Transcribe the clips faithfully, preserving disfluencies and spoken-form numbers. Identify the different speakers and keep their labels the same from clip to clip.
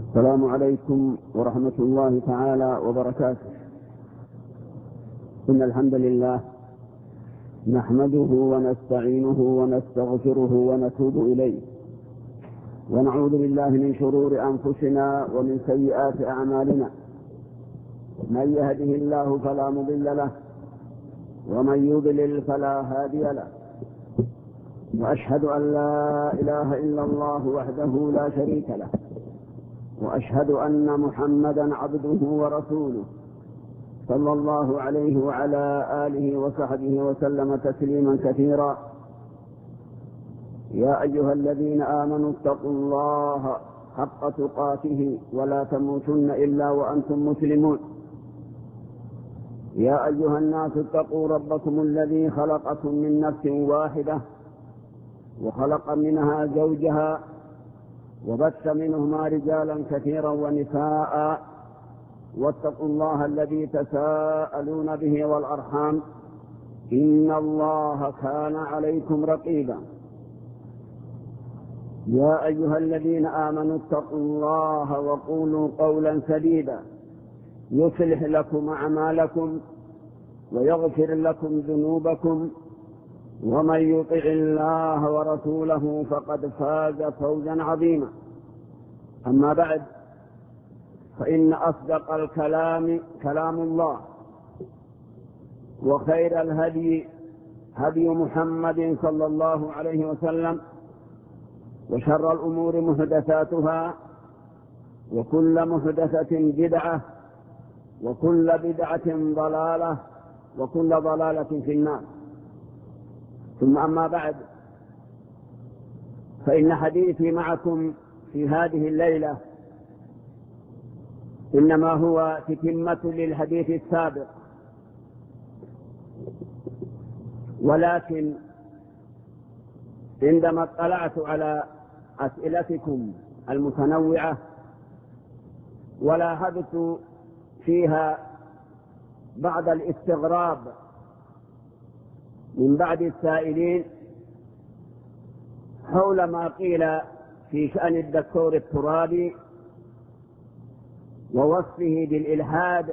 Speaker 1: السلام عليكم ورحمة الله تعالى وبركاته. إن الحمد لله نحمده ونستعينه ونستغفره ونتوب إليه، ونعوذ بالله من شرور أنفسنا ومن سيئات أعمالنا. من يهده الله فلا مضل له، ومن يضلل فلا هادي له، وأشهد أن لا إله إلا الله وحده لا شريك له، وأشهد أن محمدا عبده ورسوله صلى الله عليه وعلى آله وصحبه وسلم تسليما كثيرا. يا أيها الذين آمنوا اتقوا الله حق تقاته ولا تموتن إلا وأنتم مسلمون. يا أيها الناس اتقوا ربكم الذي خلقكم من نفس واحدة وخلق منها زوجها وبث منهما رجالا كثيرا ونساء، واتقوا الله الذي تساءلون به والأرحام إن الله كان عليكم رقيبا. يا أيها الذين آمنوا اتقوا الله وقولوا قولا سديدا يصلح لكم أعمالكم ويغفر لكم ذنوبكم، ومن يطع الله ورسوله فقد فاز فوزا عظيما. أما بعد، فإن أصدق الكلام كلام الله، وخير الهدي هدي محمد صلى الله عليه وسلم، وشر الأمور محدثاتها، وكل محدثة بدعة، وكل بدعة ضلالة، وكل ضلالة في النار. ثم أما بعد، فإن حديثي معكم في هذه الليلة إنما هو تتمة للحديث السابق، ولكن عندما اطلعت على أسئلتكم المتنوعة ولاحظت فيها بعض الاستغراب من بعض السائلين حول ما قيل في شأن الدكتور الترابي ووصفه بالإلحاد،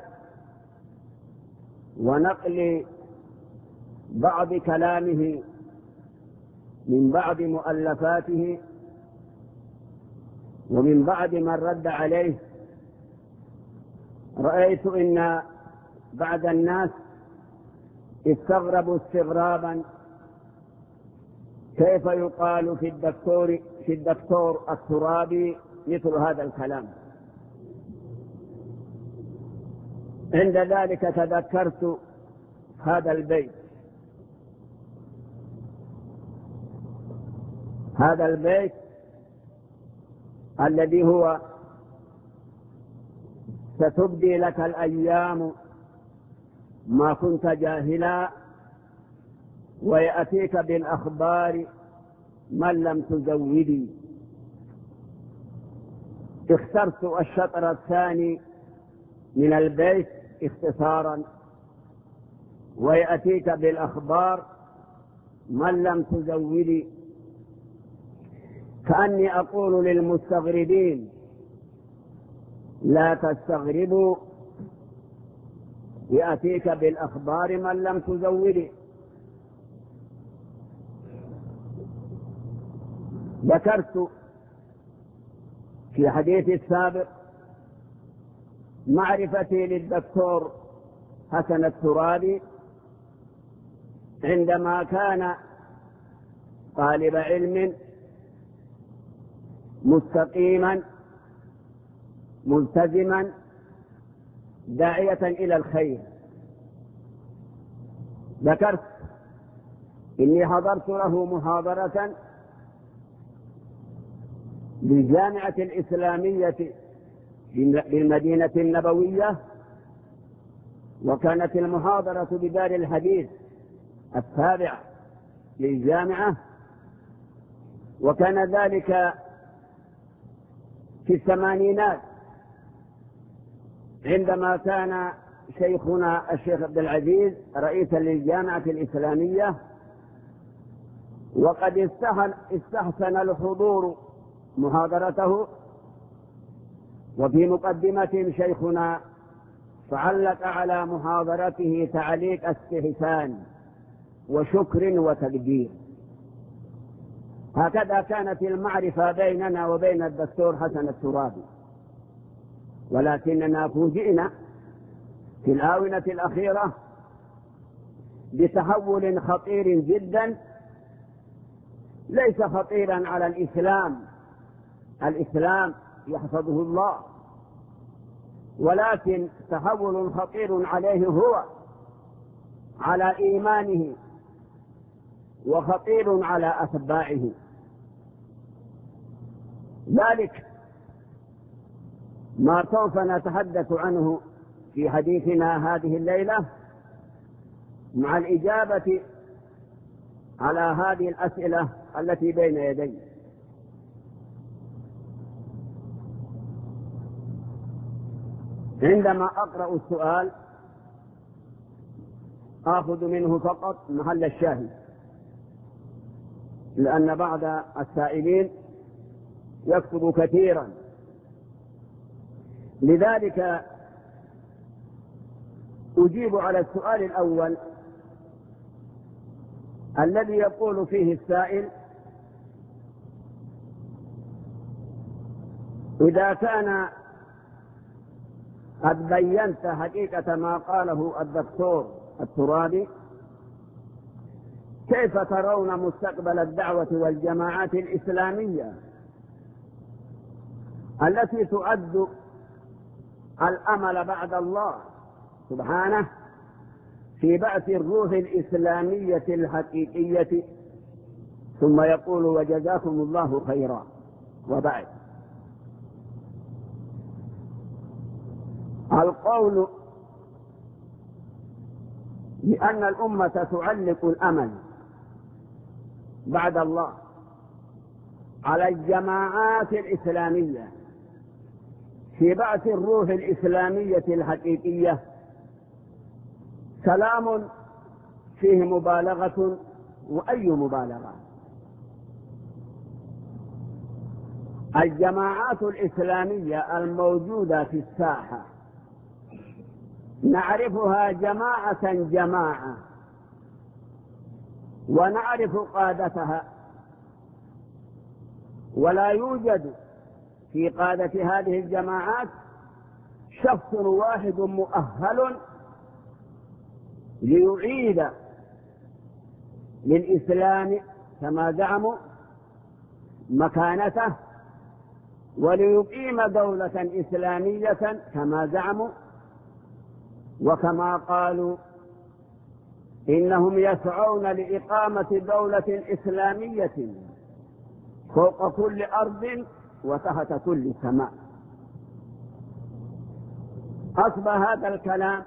Speaker 1: ونقل بعض كلامه من بعض مؤلفاته ومن بعض من رد عليه، رأيت إن بعض الناس استغربوا استغرابا كيف يقال في الدكتور في الدكتور الترابي مثل هذا الكلام. عند ذلك تذكرت هذا البيت هذا البيت الذي هو: ستبدي لك الأيام ما كنت جاهلا، ويأتيك بالأخبار من لم تزودي. اخترت الشطر الثاني من البيت اختصارا: ويأتيك بالأخبار من لم تزودي، كأني أقول للمستغربين: لا تستغربوا، يأتيك بالأخبار من لم تزودي. ذكرت في حديثي السابق معرفتي للدكتور حسن الترابي عندما كان طالب علم مستقيما ملتزما داعية إلى الخير. ذكرت إني حضرت له محاضرة بالجامعة الإسلامية بالمدينة النبوية، وكانت المحاضرة بدار الحديث التابع للجامعة، وكان ذلك في الثمانينات عندما كان شيخنا الشيخ عبد العزيز رئيسا للجامعة الإسلامية، وقد استحسن الحضور محاضرته وفي مقدمة شيخنا فعلق على محاضرته تعليق استحسان وشكر وتقدير. هكذا كانت المعرفة بيننا وبين الدكتور حسن الترابي، ولكننا فوجئنا في الآونة الأخيرة بتحول خطير جدا، ليس خطيرا على الإسلام، الإسلام يحفظه الله، ولكن تحول خطير عليه هو، على إيمانه، وخطير على أتباعه. ذلك ما سوف نتحدث عنه في حديثنا هذه الليلة مع الإجابة على هذه الأسئلة التي بين يدي. عندما أقرأ السؤال آخذ منه فقط محل الشاهد، لأن بعض السائلين يكتب كثيرا، لذلك أجيب على السؤال الأول الذي يقول فيه السائل: إذا كان قد بينت حقيقة ما قاله الدكتور الترابي، كيف ترون مستقبل الدعوة والجماعات الإسلامية التي تعد الأمل بعد الله سبحانه في بعث الروح الإسلامية الحقيقية؟ ثم يقول: وجزاكم الله خيرا. وبعد، القول بأن الأمة تعلق الأمل بعد الله على الجماعات الإسلامية في بعث الروح الإسلامية الحقيقية كلام فيه مبالغة، وأي مبالغة. الجماعات الإسلامية الموجودة في الساحة نعرفها جماعة جماعة، ونعرف قادتها، ولا يوجد في قادة هذه الجماعات شخص واحد مؤهل ليعيد للإسلام كما زعموا مكانته، وليقيم دولة إسلامية كما زعموا، وكما قالوا إنهم يسعون لإقامة دولة إسلامية فوق كل أرض وتحت كل سماء. أصبح هذا الكلام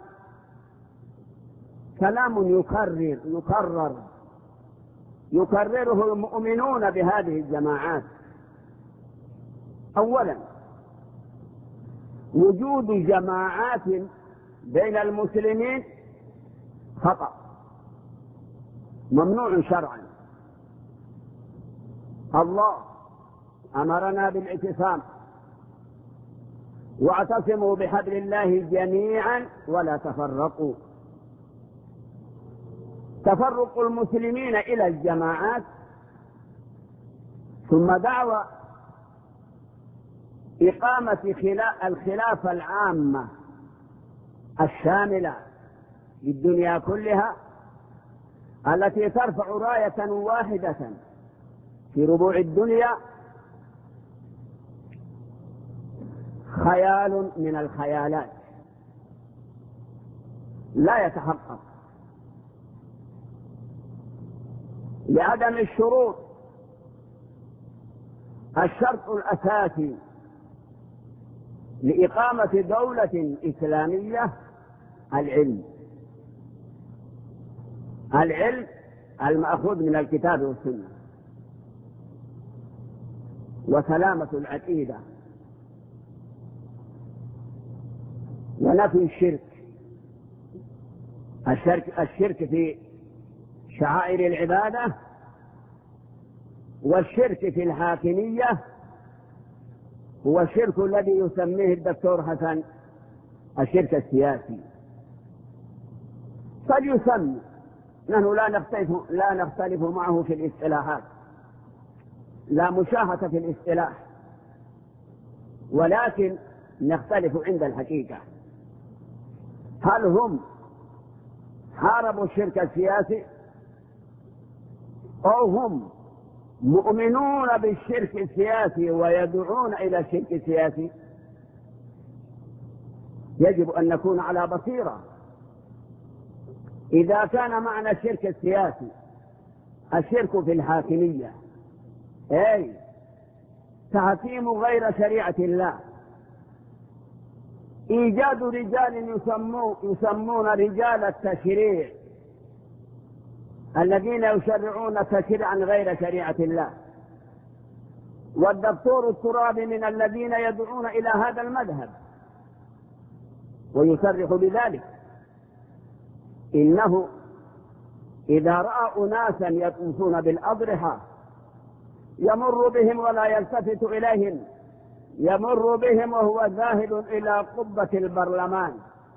Speaker 1: كلام يكرر يكرر يكرره المؤمنون بهذه الجماعات. أولا، وجود جماعات بين المسلمين خطأ ممنوع شرعا. الله أمرنا بالاعتصام: واعتصموا بحبل الله جميعا ولا تفرقوا. تفرق المسلمين إلى الجماعات ثم دعوى إقامة الخلافة العامة الشاملة للدنيا كلها التي ترفع راية واحدة في ربوع الدنيا خيال من الخيالات لا يتحقق لعدم الشروط. الشرط الأساسي لإقامة دولة إسلامية العلم، العلم المأخوذ من الكتاب والسنة، وسلامة العقيدة، ونفي الشرك. الشرك, الشرك في شعائر العبادة، والشرك في الحاكمية، هو الشرك الذي يسميه الدكتور حسن الشرك السياسي. فليسمي، نحن لا نختلف, لا نختلف معه في الاصطلاحات، لا مشاهة في الاصطلاح، ولكن نختلف عند الحقيقة. هل هم حاربوا الشرك السياسي أو هم مؤمنون بالشرك السياسي ويدعون إلى الشرك السياسي؟ يجب أن نكون على بصيرة. إذا كان معنى الشرك السياسي الشرك في الحاكمية، أي تحكيم غير شريعة الله، إيجاد رجال يسمون, يسمون رجال التشريع الذين يشرعون تشريعا غير شريعة الله، والدكتور الترابي من الذين يدعون إلى هذا المذهب ويصرح بذلك، إنه إذا رأى أناسا يطوفون بالأضرحة يمر بهم ولا يلتفت إليهم، يمر بهم وهو ذاهب إلى قبة البرلمان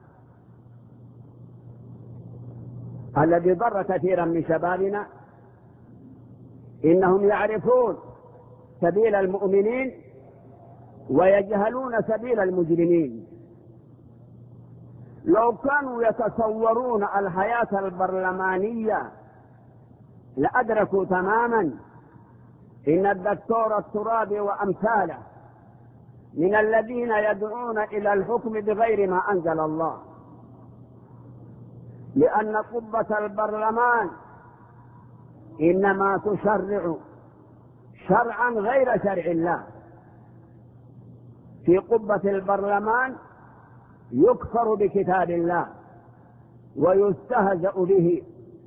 Speaker 1: الذي ضر كثيرا من شبابنا. إنهم يعرفون سبيل المؤمنين ويجهلون سبيل المجرمين. لو كانوا يتصورون الحياة البرلمانية لأدركوا تماما إن الدكتور الترابي وأمثاله من الذين يدعون إلى الحكم بغير ما أنزل الله، لأن قبة البرلمان إنما تشرع شرعا غير شرع الله. في قبة البرلمان يكفر بكتاب الله ويستهزأ به،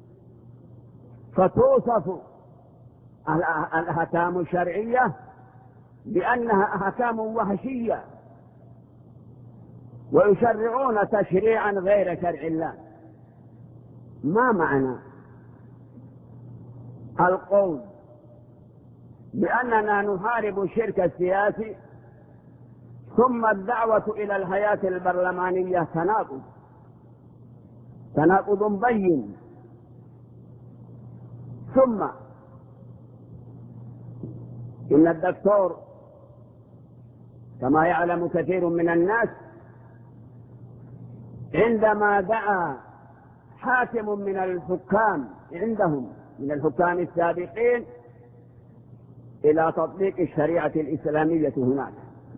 Speaker 1: فتوصف الأحكام الشرعية بأنها أحكام وحشية، ويشرعون تشريعا غير شرع الله. ما معنى القول بأننا نحارب الشرك السياسي ثم الدعوة إلى الحياة البرلمانية تناقض تناقض بين. ثم إن الدكتور كما يعلم كثير من الناس عندما دعا حاكم من الحكام عندهم من الحكام السابقين إلى تطبيق الشريعة الإسلامية هناك،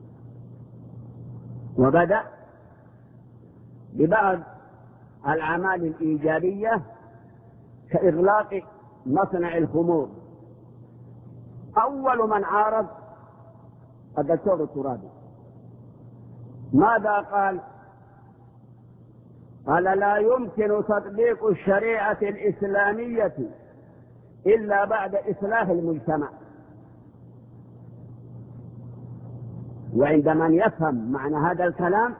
Speaker 1: وبدأ ببعض الأعمال الإيجابية كإغلاق مصنع الخمور. أول من عارض الدكتور الترابي. ماذا قال؟ قال لا يمكن تطبيق الشريعة الإسلامية إلا بعد إصلاح المجتمع. وعند من يفهم معنى هذا الكلام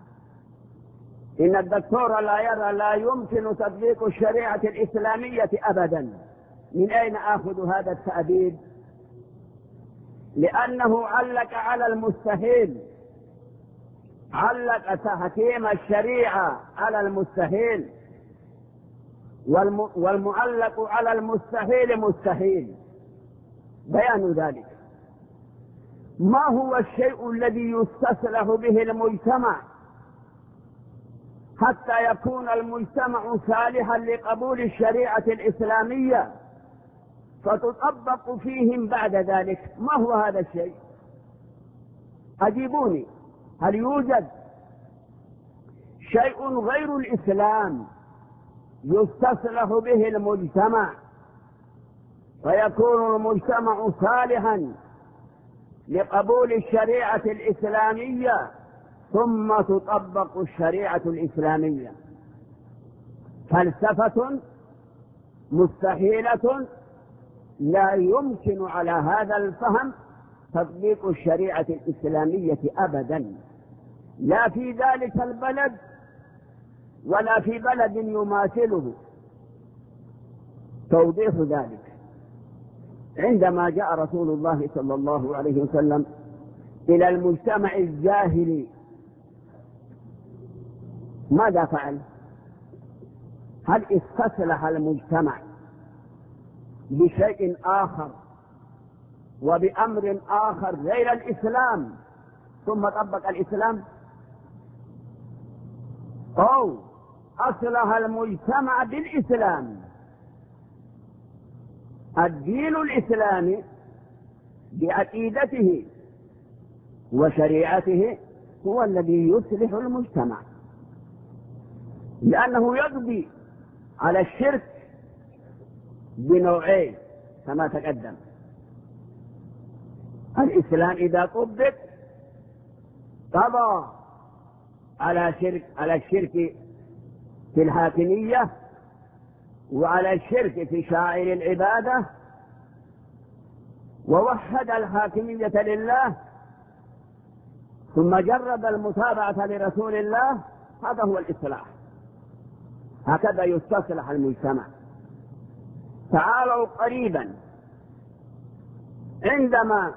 Speaker 1: إن الدكتور لا يرى لا يمكن تطبيق الشريعة الإسلامية أبدا. من أين آخذ هذا التأبيد؟ لأنه علق على المستحيل، علق تحكيم الشريعة على المستحيل، والمعلق على المستحيل مستحيل. بيان ذلك ما هو الشيء الذي يستصلح به المجتمع حتى يكون المجتمع صالحا لقبول الشريعة الإسلامية فتطبق فيهم بعد ذلك؟ ما هو هذا الشيء؟ أجيبوني، هل يوجد شيء غير الإسلام يستصلح به المجتمع فيكون المجتمع صالحا لقبول الشريعة الإسلامية ثم تطبق الشريعة الإسلامية؟ فلسفة مستحيلة، لا يمكن على هذا الفهم تطبيق الشريعة الإسلامية أبدا، لا في ذلك البلد ولا في بلد يماثله. توضيح ذلك عندما جاء رسول الله صلى الله عليه وسلم إلى المجتمع الجاهلي ماذا فعل؟ هل استصلح المجتمع بشيء آخر وبأمر آخر غير الإسلام ثم طبق الإسلام، أو أصلح المجتمع بالإسلام؟ الدين الإسلامي بعقيدته وشريعته هو الذي يصلح المجتمع، لأنه يقضي على الشرك بنوعين كما تقدم. الإسلام إذا طبق قضى على شرك على الشرك في الحاكمية وعلى الشرك في شعائر العبادة، ووحد الحاكمية لله، ثم جرب المتابعة لرسول الله. هذا هو الإصلاح، هكذا يستصلح المجتمع. تعالوا قريبا عندما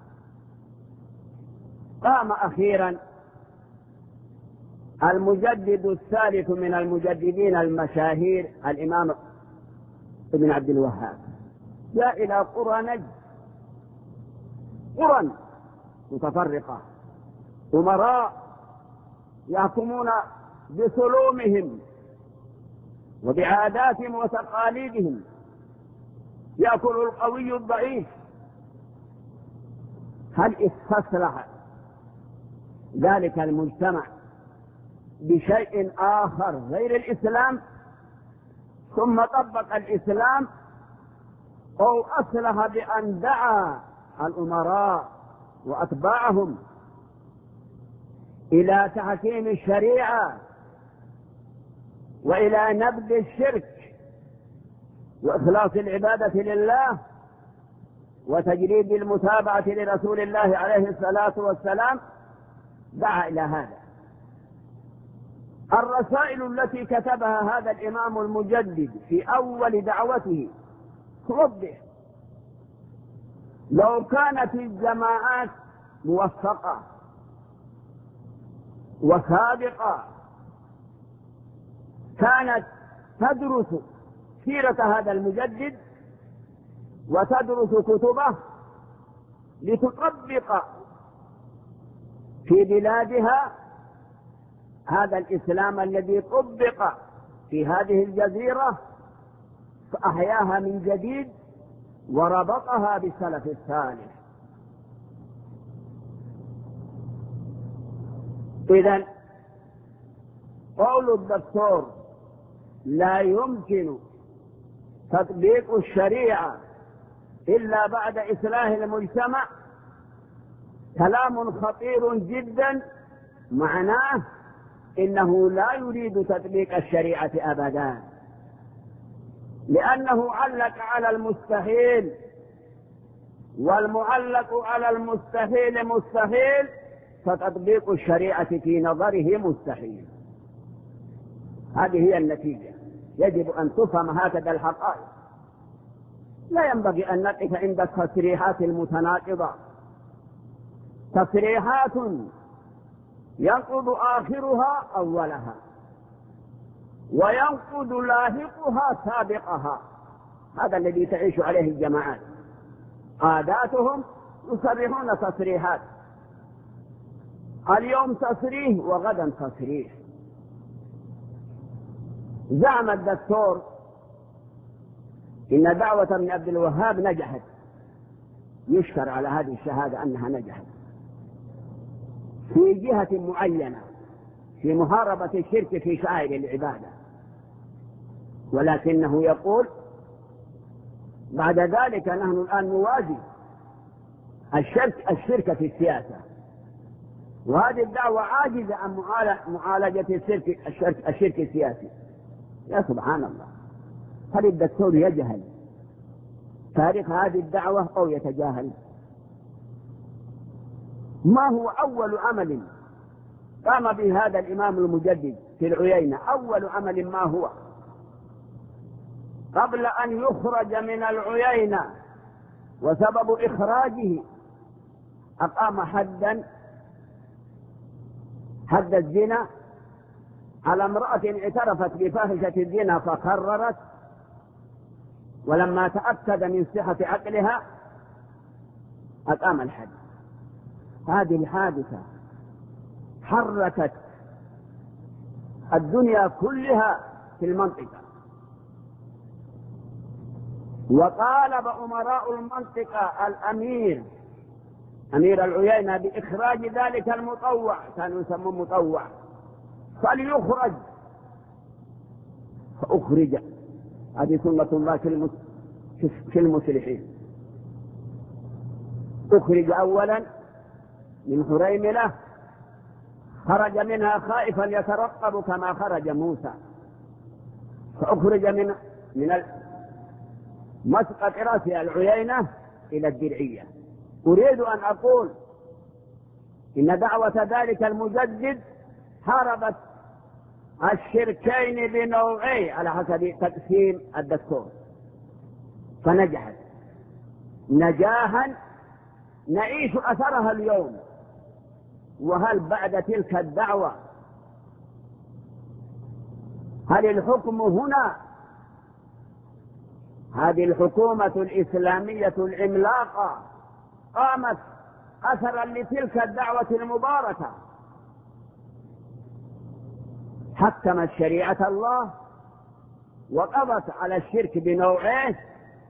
Speaker 1: قام أخيرا المجدد الثالث من المجددين المشاهير الإمام ابن عبد الوهاب، جاء إلى قرى نجد، قرى متفرقة، أمراء يحكمون بسلومهم وبعاداتهم وتقاليدهم، يأكل القوي الضعيف. هل استصلح ذلك المجتمع بشيء آخر غير الإسلام ثم طبق الإسلام، أو أصلح بأن دعا الأمراء وأتباعهم إلى تحكيم الشريعة وإلى نبذ الشرك وإخلاص العبادة لله وتجريد المتابعة لرسول الله عليه الصلاة والسلام؟ دعا إلى هذا. الرسائل التي كتبها هذا الإمام المجدد في أول دعوته توضح لو كانت الجماعات موفقة وصادقة كانت تدرس سيرة هذا المجدد وتدرس كتبه لتطبق في بلادها هذا الإسلام الذي طبق في هذه الجزيرة، فأحياها من جديد وربطها بالسلف الصالح. إذن قول الدكتور لا يمكن تطبيق الشريعة إلا بعد إصلاح المجتمع كلام خطير جدا، معناه إنه لا يريد تطبيق الشريعة أبدا، لأنه علق على المستحيل، والمعلق على المستحيل مستحيل، فتطبيق الشريعة في نظره مستحيل. هذه هي النتيجة. يجب أن تفهم هكذا الحقائق. لا ينبغي أن نقف عند التصريحات المتناقضة، تصريحات ينقض آخرها أولها وينقض لاحقها سابقها. هذا الذي تعيش عليه الجماعات، عاداتهم يصرحون تصريحات، اليوم تصريح وغدا تصريح. زعم الدكتور إن دعوة ابن عبد الوهاب نجحت، يشكر على هذه الشهادة أنها نجحت في جهة معينة في محاربة الشرك في شعائر العبادة، ولكنه يقول بعد ذلك نحن الآن نواجه الشرك الشرك في السياسة، وهذه الدعوة عاجزة عن معالجة الشرك الشرك, الشرك السياسي. يا سبحان الله، هل الدكتور يجهل تاريخ هذه الدعوة أو يتجاهل؟ ما هو أول عمل قام به هذا الإمام المجدد في العيينة؟ أول عمل ما هو؟ قبل أن يخرج من العيينة، وسبب إخراجه أقام حدا حد الزنا على امرأة اعترفت بفاحشة الزنا فقررت، ولما تأكد من صحة عقلها أقام الحد. هذه الحادثة حركت الدنيا كلها في المنطقة، وطالب أمراء المنطقة الأمير أمير العيينة بإخراج ذلك المطوع، كانوا يسمون مطوع، فليخرج، فأخرج. هذه سنة الله في المصلحين. أخرج أولا من حريملة، خرج منها خائفا يترقب كما خرج موسى، فأخرج من من مسقط رأس العيينة إلى الدرعية. أريد أن أقول إن دعوة ذلك المجدد حاربت الشركين بنوعين على حسب تقسيم الدكتور، فنجحت نجاحا نعيش أثرها اليوم. وهل بعد تلك الدعوة هل الحكم هنا؟ هذه الحكومة الإسلامية العملاقة قامت أثرا لتلك الدعوة المباركة، حكمت شريعة الله وقضت على الشرك بنوعيه،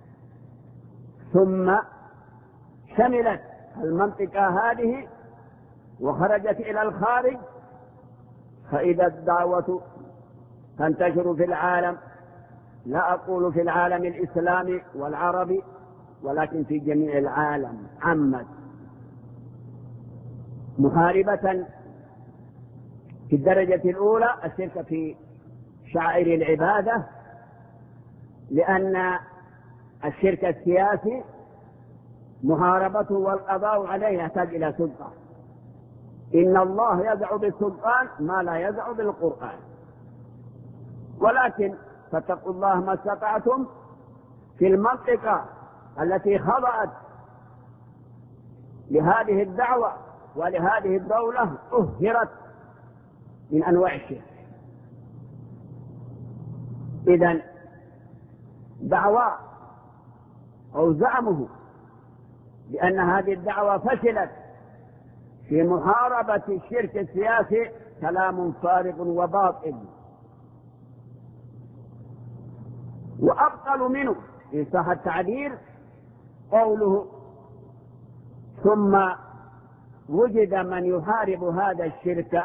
Speaker 1: ثم شملت المنطقة هذه وخرجت إلى الخارج، فإذا الدعوة تنتشر في العالم، لا أقول في العالم الإسلامي والعربي ولكن في جميع العالم، عمت محاربة في الدرجة الأولى الشرك في شعائر العبادة، لأن الشرك السياسي محاربته والقضاء عليه يحتاج إلى سلطة. إن الله يدع بالسلطان ما لا يدع بالقرآن، ولكن فاتقوا الله ما استطعتم في المنطقة التي خضعت لهذه الدعوة ولهذه الدولة أهرت من أنواع الشرك. إذن دعوة أو زعمه بأن هذه الدعوة فشلت في محاربة الشرك السياسي كلام فارغ وباطل، وأبطل منه إن صح التعبير قوله ثم وجد من يحارب هذا الشرك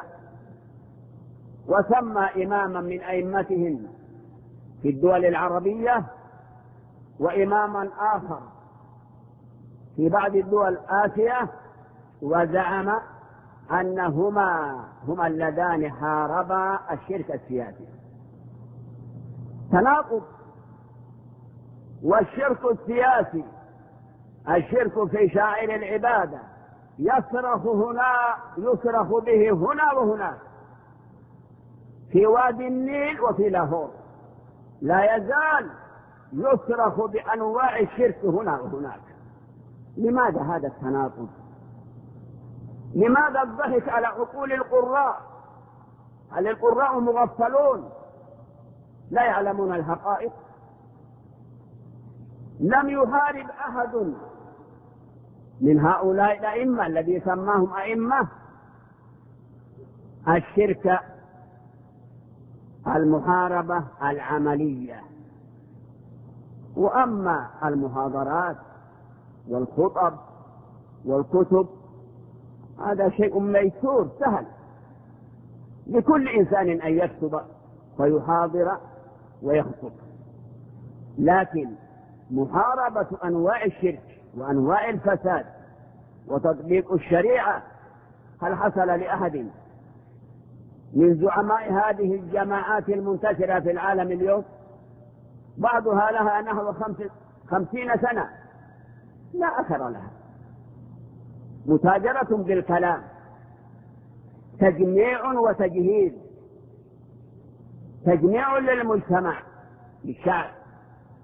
Speaker 1: وسمى إماما من أئمتهم في الدول العربية وإماما آخر في بعض الدول آسيا، وزعم أنهما هما اللذان حاربا الشرك السياسي. تناقض. والشرك السياسي الشرك في شاعر العبادة يصرخ هنا يصرخ به هنا وهناك، في وادي النيل وفي لاهور، لا يزال يصرخ بأنواع الشرك هنا وهناك. لماذا هذا التناقض؟ لماذا الضحك على عقول القراء؟ هل القراء مغفلون لا يعلمون الحقائق؟ لم يحارب أحد من هؤلاء الأئمة الذي سماهم أئمة الشرك المحاربة العملية. وأما المحاضرات والخطب والكتب هذا شيء ميسور سهل لكل إنسان أن يكتب ويحاضر ويخطب، لكن محاربة أنواع الشرك وأنواع الفساد وتطبيق الشريعة هل حصل لأحد من زعماء هذه الجماعات المنتشرة في العالم اليوم؟ بعضها لها نحو خمسين سنة لا أثر لها، متاجرة بالكلام، تجميع وتجهيز، تجميع للمجتمع للشعب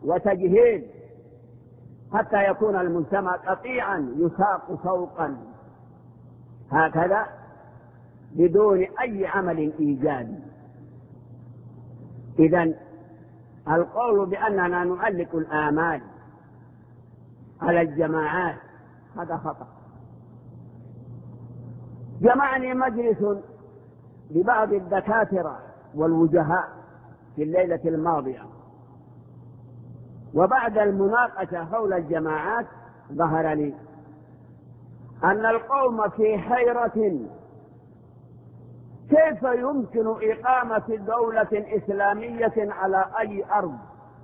Speaker 1: وتجهيز حتى يكون المجتمع قطيعا يساق فوقا هكذا بدون أي عمل إيجابي. إذن القول بأننا نعلق الآمال على الجماعات هذا خطأ. جمعني مجلس لبعض الدكاترة والوجهاء في الليلة الماضية، وبعد المناقشة حول الجماعات ظهر لي أن القوم في حيرة كيف يمكن إقامة دولة إسلامية على أي أرض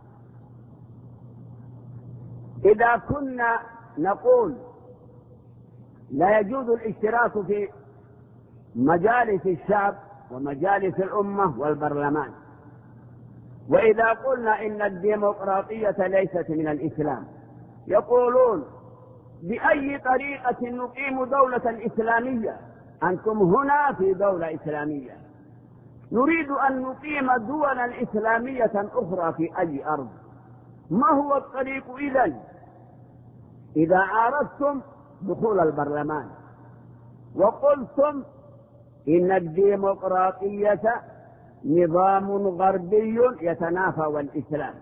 Speaker 1: إذا كنا نقول لا يجوز الاشتراك في مجالس الشعب ومجالس الأمة والبرلمان، وإذا قلنا إن الديمقراطية ليست من الإسلام يقولون بأي طريقة نقيم دولة إسلامية؟ أنتم هنا في دولة إسلامية، نريد أن نقيم دولا إسلامية أخرى في أي أرض. ما هو الطريق إذن؟ إذا عارضتم دخول البرلمان وقلتم إن الديمقراطية نظام غربي يتنافى والإسلام،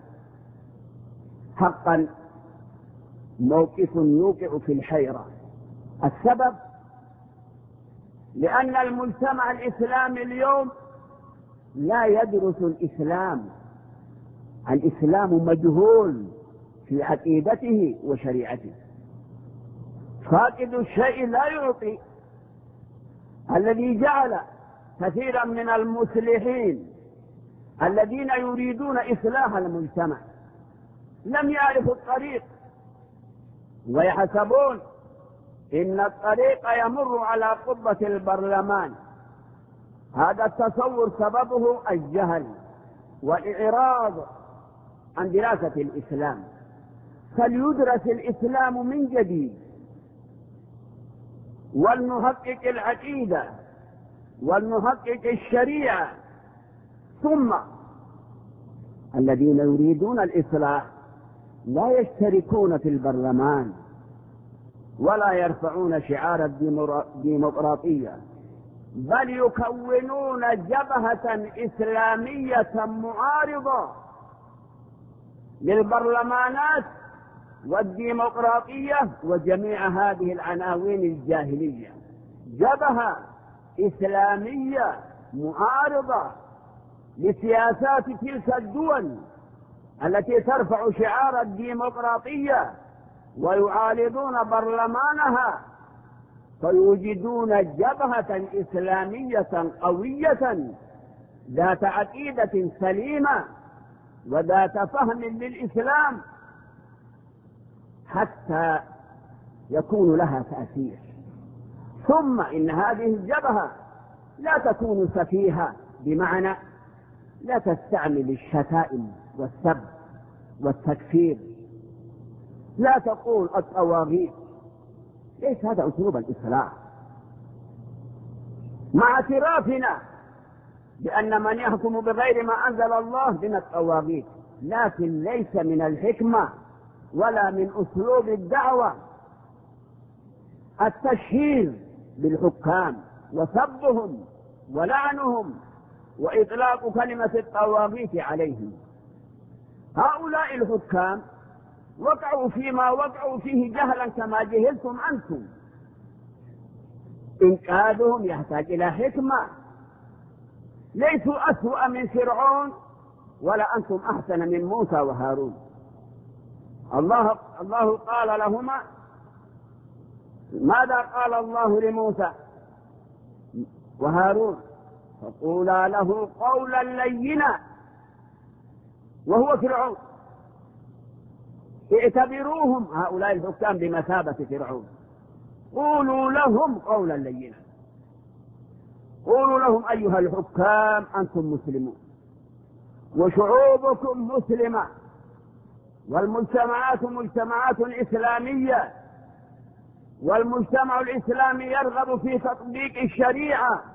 Speaker 1: حقا موقف يوقع في الحيرة. السبب لأن المجتمع الإسلامي اليوم لا يدرس الإسلام، الإسلام مجهول في عقيدته وشريعته، فاقد الشيء لا يعطي. الذي جعل كثيرا من المصلحين الذين يريدون إصلاح المجتمع لم يعرفوا الطريق، ويحسبون إن الطريق يمر على قبة البرلمان. هذا التصور سببه الجهل والإعراض عن دراسة الإسلام. فليدرس الإسلام من جديد، ولنحقق العقيدة ولنحقق الشريعة، ثم الذين يريدون الإصلاح لا يشتركون في البرلمان ولا يرفعون شعار الديمقراطية، بل يكونون جبهة إسلامية معارضة للبرلمانات والديمقراطية وجميع هذه العناوين الجاهلية. جبهة إسلامية معارضة لسياسات تلك الدول التي ترفع شعار الديمقراطية ويعارضون برلمانها، فيوجدون جبهة إسلامية قوية ذات عقيدة سليمة وذات فهم للإسلام حتى يكون لها تأثير. ثم إن هذه الجبهة لا تكون سفيهة، بمعنى لا تستعمل الشتائم والسب والتكفير، لا تقول الطواغيت، ليس هذا أسلوب الإصلاح. مع اعترافنا بأن من يحكم بغير ما أنزل الله من الطواغيت، لكن ليس من الحكمة ولا من أسلوب الدعوة التشهير بالحكام وسبهم ولعنهم وإطلاق كلمة الطواغيت عليهم. هؤلاء الحكام وقعوا فيما وقعوا فيه جهلا كما جهلتم أنتم. إنقاذهم يحتاج إلى حكمة. ليسوا أسوأ من فرعون ولا أنتم أحسن من موسى وهارون. الله, الله قال لهما، ماذا قال الله لموسى وهارون؟ فقولا له قولا لينا، وهو فرعون. اعتبروهم هؤلاء الحكام بمثابة فرعون. قولوا لهم قولا لينا، قولوا لهم أيها الحكام أنتم مسلمون وشعوبكم مسلمة والمجتمعات مجتمعات إسلامية، والمجتمع الإسلامي يرغب في تطبيق الشريعة،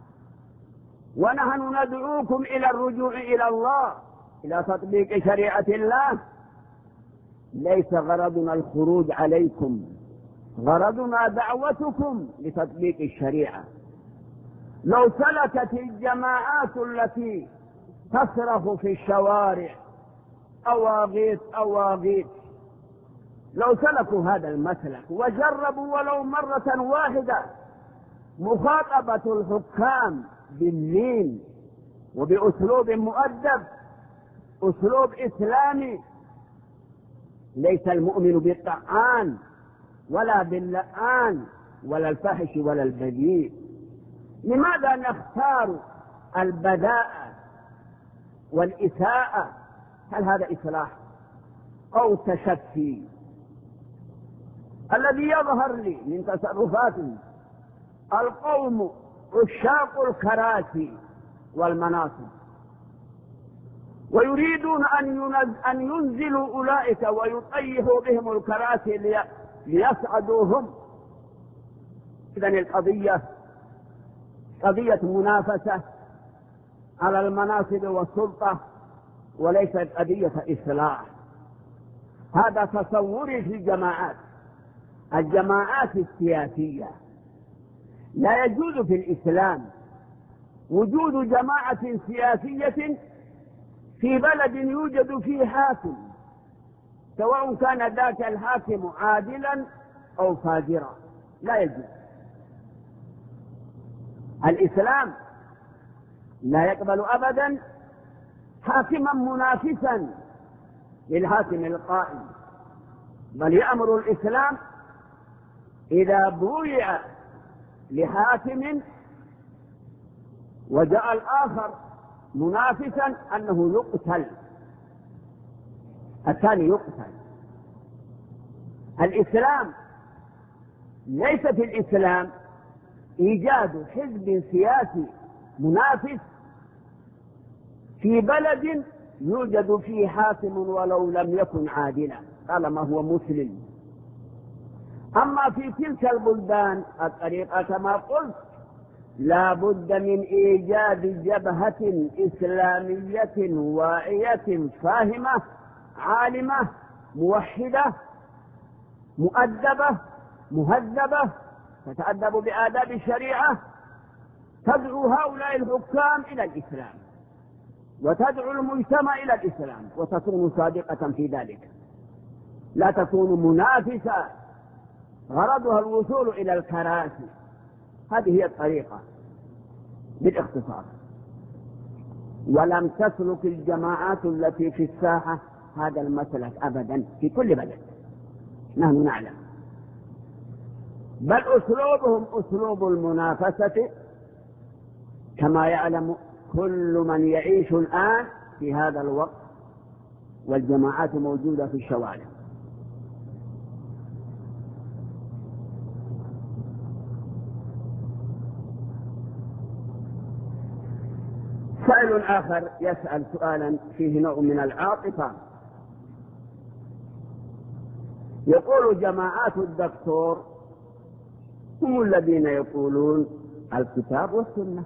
Speaker 1: ونحن ندعوكم إلى الرجوع إلى الله، إلى تطبيق شريعة الله. ليس غرضنا الخروج عليكم غرضنا دعوتكم لتطبيق الشريعة. لو سلكت الجماعات التي تصرخ في الشوارع أواغيث أواغيث، لو سلكوا هذا المسلك وجربوا ولو مرة واحدة مخاطبة الحكام باللين وبأسلوب مؤدب، أسلوب إسلامي، ليس المؤمن بالطعان ولا باللعان ولا الفاحش ولا البذيء. لماذا نختار البذاءة والإساءة؟ هل هذا إصلاح أو تشفي؟ الذي يظهر لي من تصرفاتهم القوم عشاق الكراسي والمناصب، ويريدون أن ينزلوا أولئك ويطيحوا بهم الكراسي ليسعدوهم. إذن القضية قضية منافسة على المناصب والسلطة، وليست قضية إصلاح. هذا تصوري في الجماعات الجماعات السياسية. لا يجوز في الإسلام وجود جماعة سياسية في بلد يوجد فيه حاكم، سواء كان ذاك الحاكم عادلا أو فاجرا، لا يجوز. الإسلام لا يقبل أبدا حاكما منافسا للحاكم القائم، بل يأمر الإسلام إذا بويع لحاكم وجاء الآخر منافسا أنه يقتل، الثاني يقتل. الإسلام ليس في الإسلام إيجاد حزب سياسي منافس في بلد يوجد فيه حاكم ولو لم يكن عادلا طالما هو مسلم. أما في تلك البلدان الطريقة كما قلت لا بد من إيجاد جبهة إسلامية واعية فاهمة عالمة موحدة مؤدبة مهذبة تتأدب بآداب الشريعة، تدعو هؤلاء الحكام إلى الإسلام وتدعو المجتمع إلى الإسلام وتكون صادقة في ذلك، لا تكون منافسة غرضها الوصول إلى الكراسي. هذه هي الطريقة بالاختصار. ولم تسلك الجماعات التي في الساحة هذا المسلك أبدا في كل بلد، نحن نعلم، بل أسلوبهم أسلوب المنافسة كما يعلم كل من يعيش الآن في هذا الوقت، والجماعات موجودة في الشوارع. سائل آخر يسأل سؤالا فيه نوع من العاطفة، يقول جماعات الدكتور هم الذين يقولون الكتاب والسنة،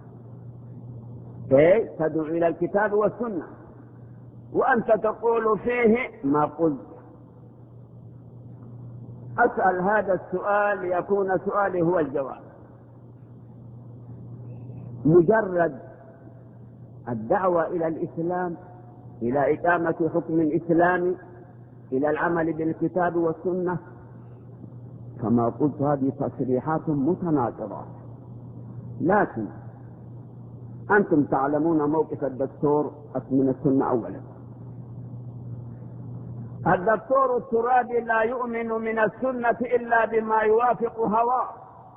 Speaker 1: كي تدعو إلى الكتاب والسنة وأنت تقول فيه ما قلت. أسأل هذا السؤال ليكون سؤالي هو الجواب. مجرد الدعوة إلى الإسلام، إلى إقامة حكم إسلامي، إلى العمل بالكتاب والسنة، كما قلت هذه تصريحات متناقضة، لكن أنتم تعلمون موقف الدكتور من السنة. أولا الدكتور الترابي لا يؤمن من السنة إلا بما يوافق هواه،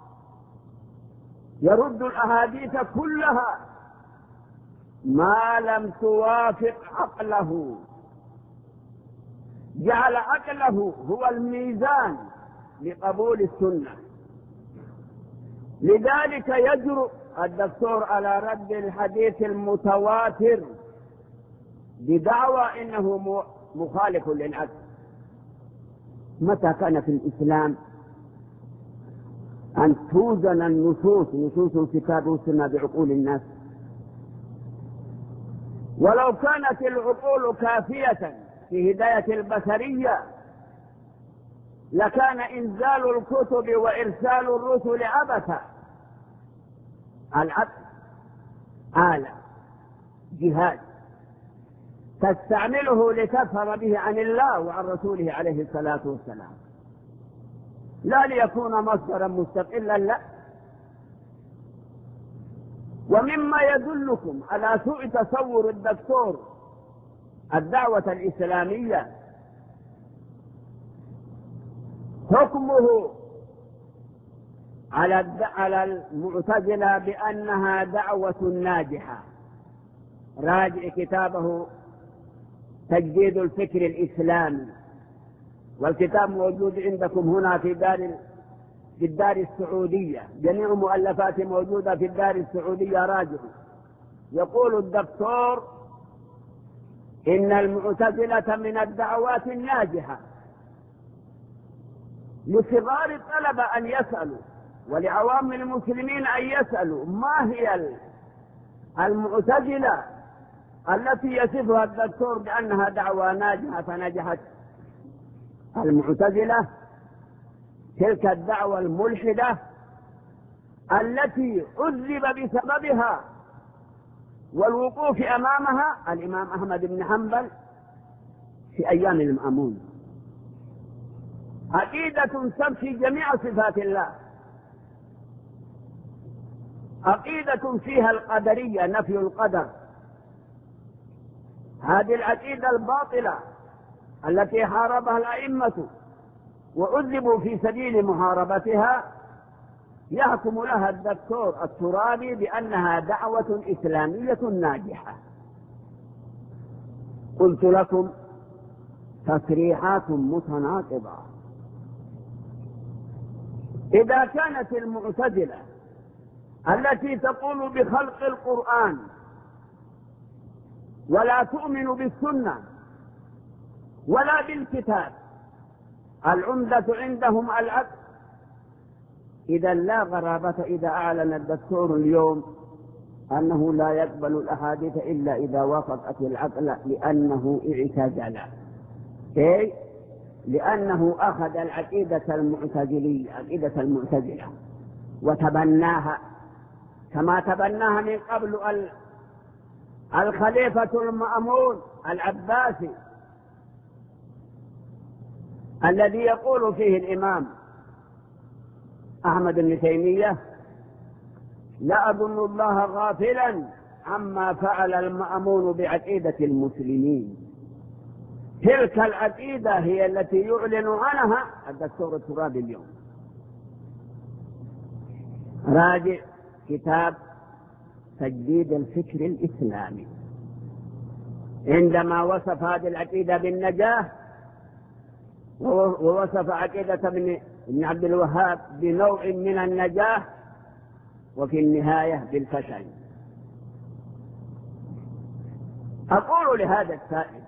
Speaker 1: يرد الأحاديث كلها ما لم توافق عقله، جعل عقله هو الميزان لقبول السنة. لذلك يجرؤ الدكتور على رد الحديث المتواتر بدعوى إنه مخالف للعقل. متى كان في الإسلام أن توزن النصوص نصوص الكتاب والسنة بعقول الناس؟ ولو كانت العقول كافية في هداية البشرية لكان إنزال الكتب وإرسال الرسل عبثا. العبث آلة جهاد تستعمله لتفهم به عن الله وعن رسوله عليه الصلاة والسلام، لا ليكون مصدرا مستقلا، لا. ومما يدلكم على سوء تصور الدكتور الدعوة الإسلامية حكمه على المعتزلة بأنها دعوة ناجحة. راجع كتابه تجديد الفكر الإسلامي، والكتاب موجود عندكم هنا في دار في الدار السعودية، جميع مؤلفاته موجودة في الدار السعودية. راجعوا. يقول الدكتور إن المعتزلة من الدعوات الناجحة. لصغار الطلبة أن يسألوا ولعوام المسلمين أن يسألوا ما هي المعتزلة التي يصفها الدكتور بأنها دعوة ناجحة فنجحت. المعتزلة تلك الدعوة الملحدة التي عذب بسببها والوقوف أمامها الإمام أحمد بن حنبل في أيام المأمون. عقيدة تنفي جميع صفات الله، عقيدة فيها القدرية، نفي القدر. هذه العقيدة الباطلة التي حاربها الأئمة وعذبوا في سبيل محاربتها يحكم لها الدكتور الترابي بأنها دعوة إسلامية ناجحة. قلت لكم تصريحات متناقضة. إذا كانت المعتزلة التي تقول بخلق القرآن ولا تؤمن بالسنة ولا بالكتاب، العمدة عندهم العقل، إذا لا غرابة إذا أعلن الدكتور اليوم أنه لا يقبل الأحاديث إلا إذا وافقت العقل، لأنه اعتزل. إيه؟ لأنه أخذ العقيدة المعتزلية، عقيدة المعتزلة، وتبناها كما تبناها من قبل الخليفة المأمون العباسي الذي يقول فيه الإمام أحمد بن تيمية: لا أظن الله غافلا عما فعل المأمون بعقيدة المسلمين. تلك العقيدة هي التي يعلن عنها الدكتور الترابي اليوم. راجع كتاب تجديد الفكر الإسلامي، عندما وصف هذه العقيدة بالنجاة ووصف عقيدة ابن عبد الوهاب بنوع من النجاة، وفي النهاية بالفشل. أقول لهذا السائل: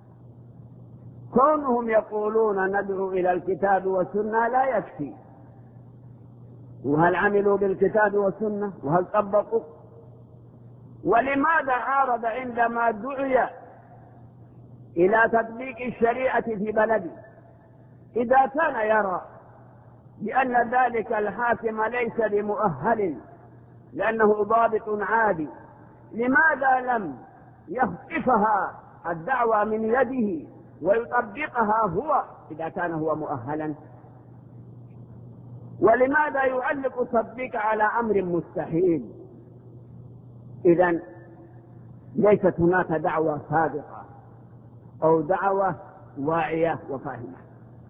Speaker 1: كونهم يقولون ندعو إلى الكتاب والسنة لا يكفي، وهل عملوا بالكتاب والسنة؟ وهل طبقوا؟ ولماذا عارض عندما دعي إلى تطبيق الشريعة في بلده؟ إذا كان يرى بأن ذلك الحاكم ليس بمؤهل لأنه ضابط عادي، لماذا لم يخطفها الدعوة من يده ويطبقها هو إذا كان هو مؤهلا؟ ولماذا يعلق التطبيق على أمر مستحيل؟ إذن ليست هناك دعوة صادقة أو دعوة واعية وفاهمة.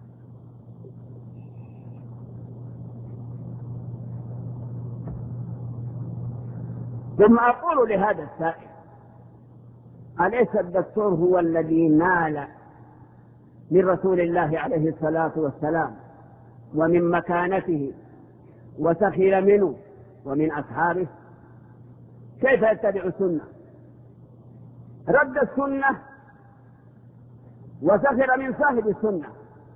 Speaker 1: ثم أقول لهذا السائل: أليس الدكتور هو الذي نال من رسول الله عليه الصلاة والسلام ومن مكانته وسخر منه ومن أصحابه؟ كيف يتبع السنة؟ رد السنة وسخر من صاحب السنة.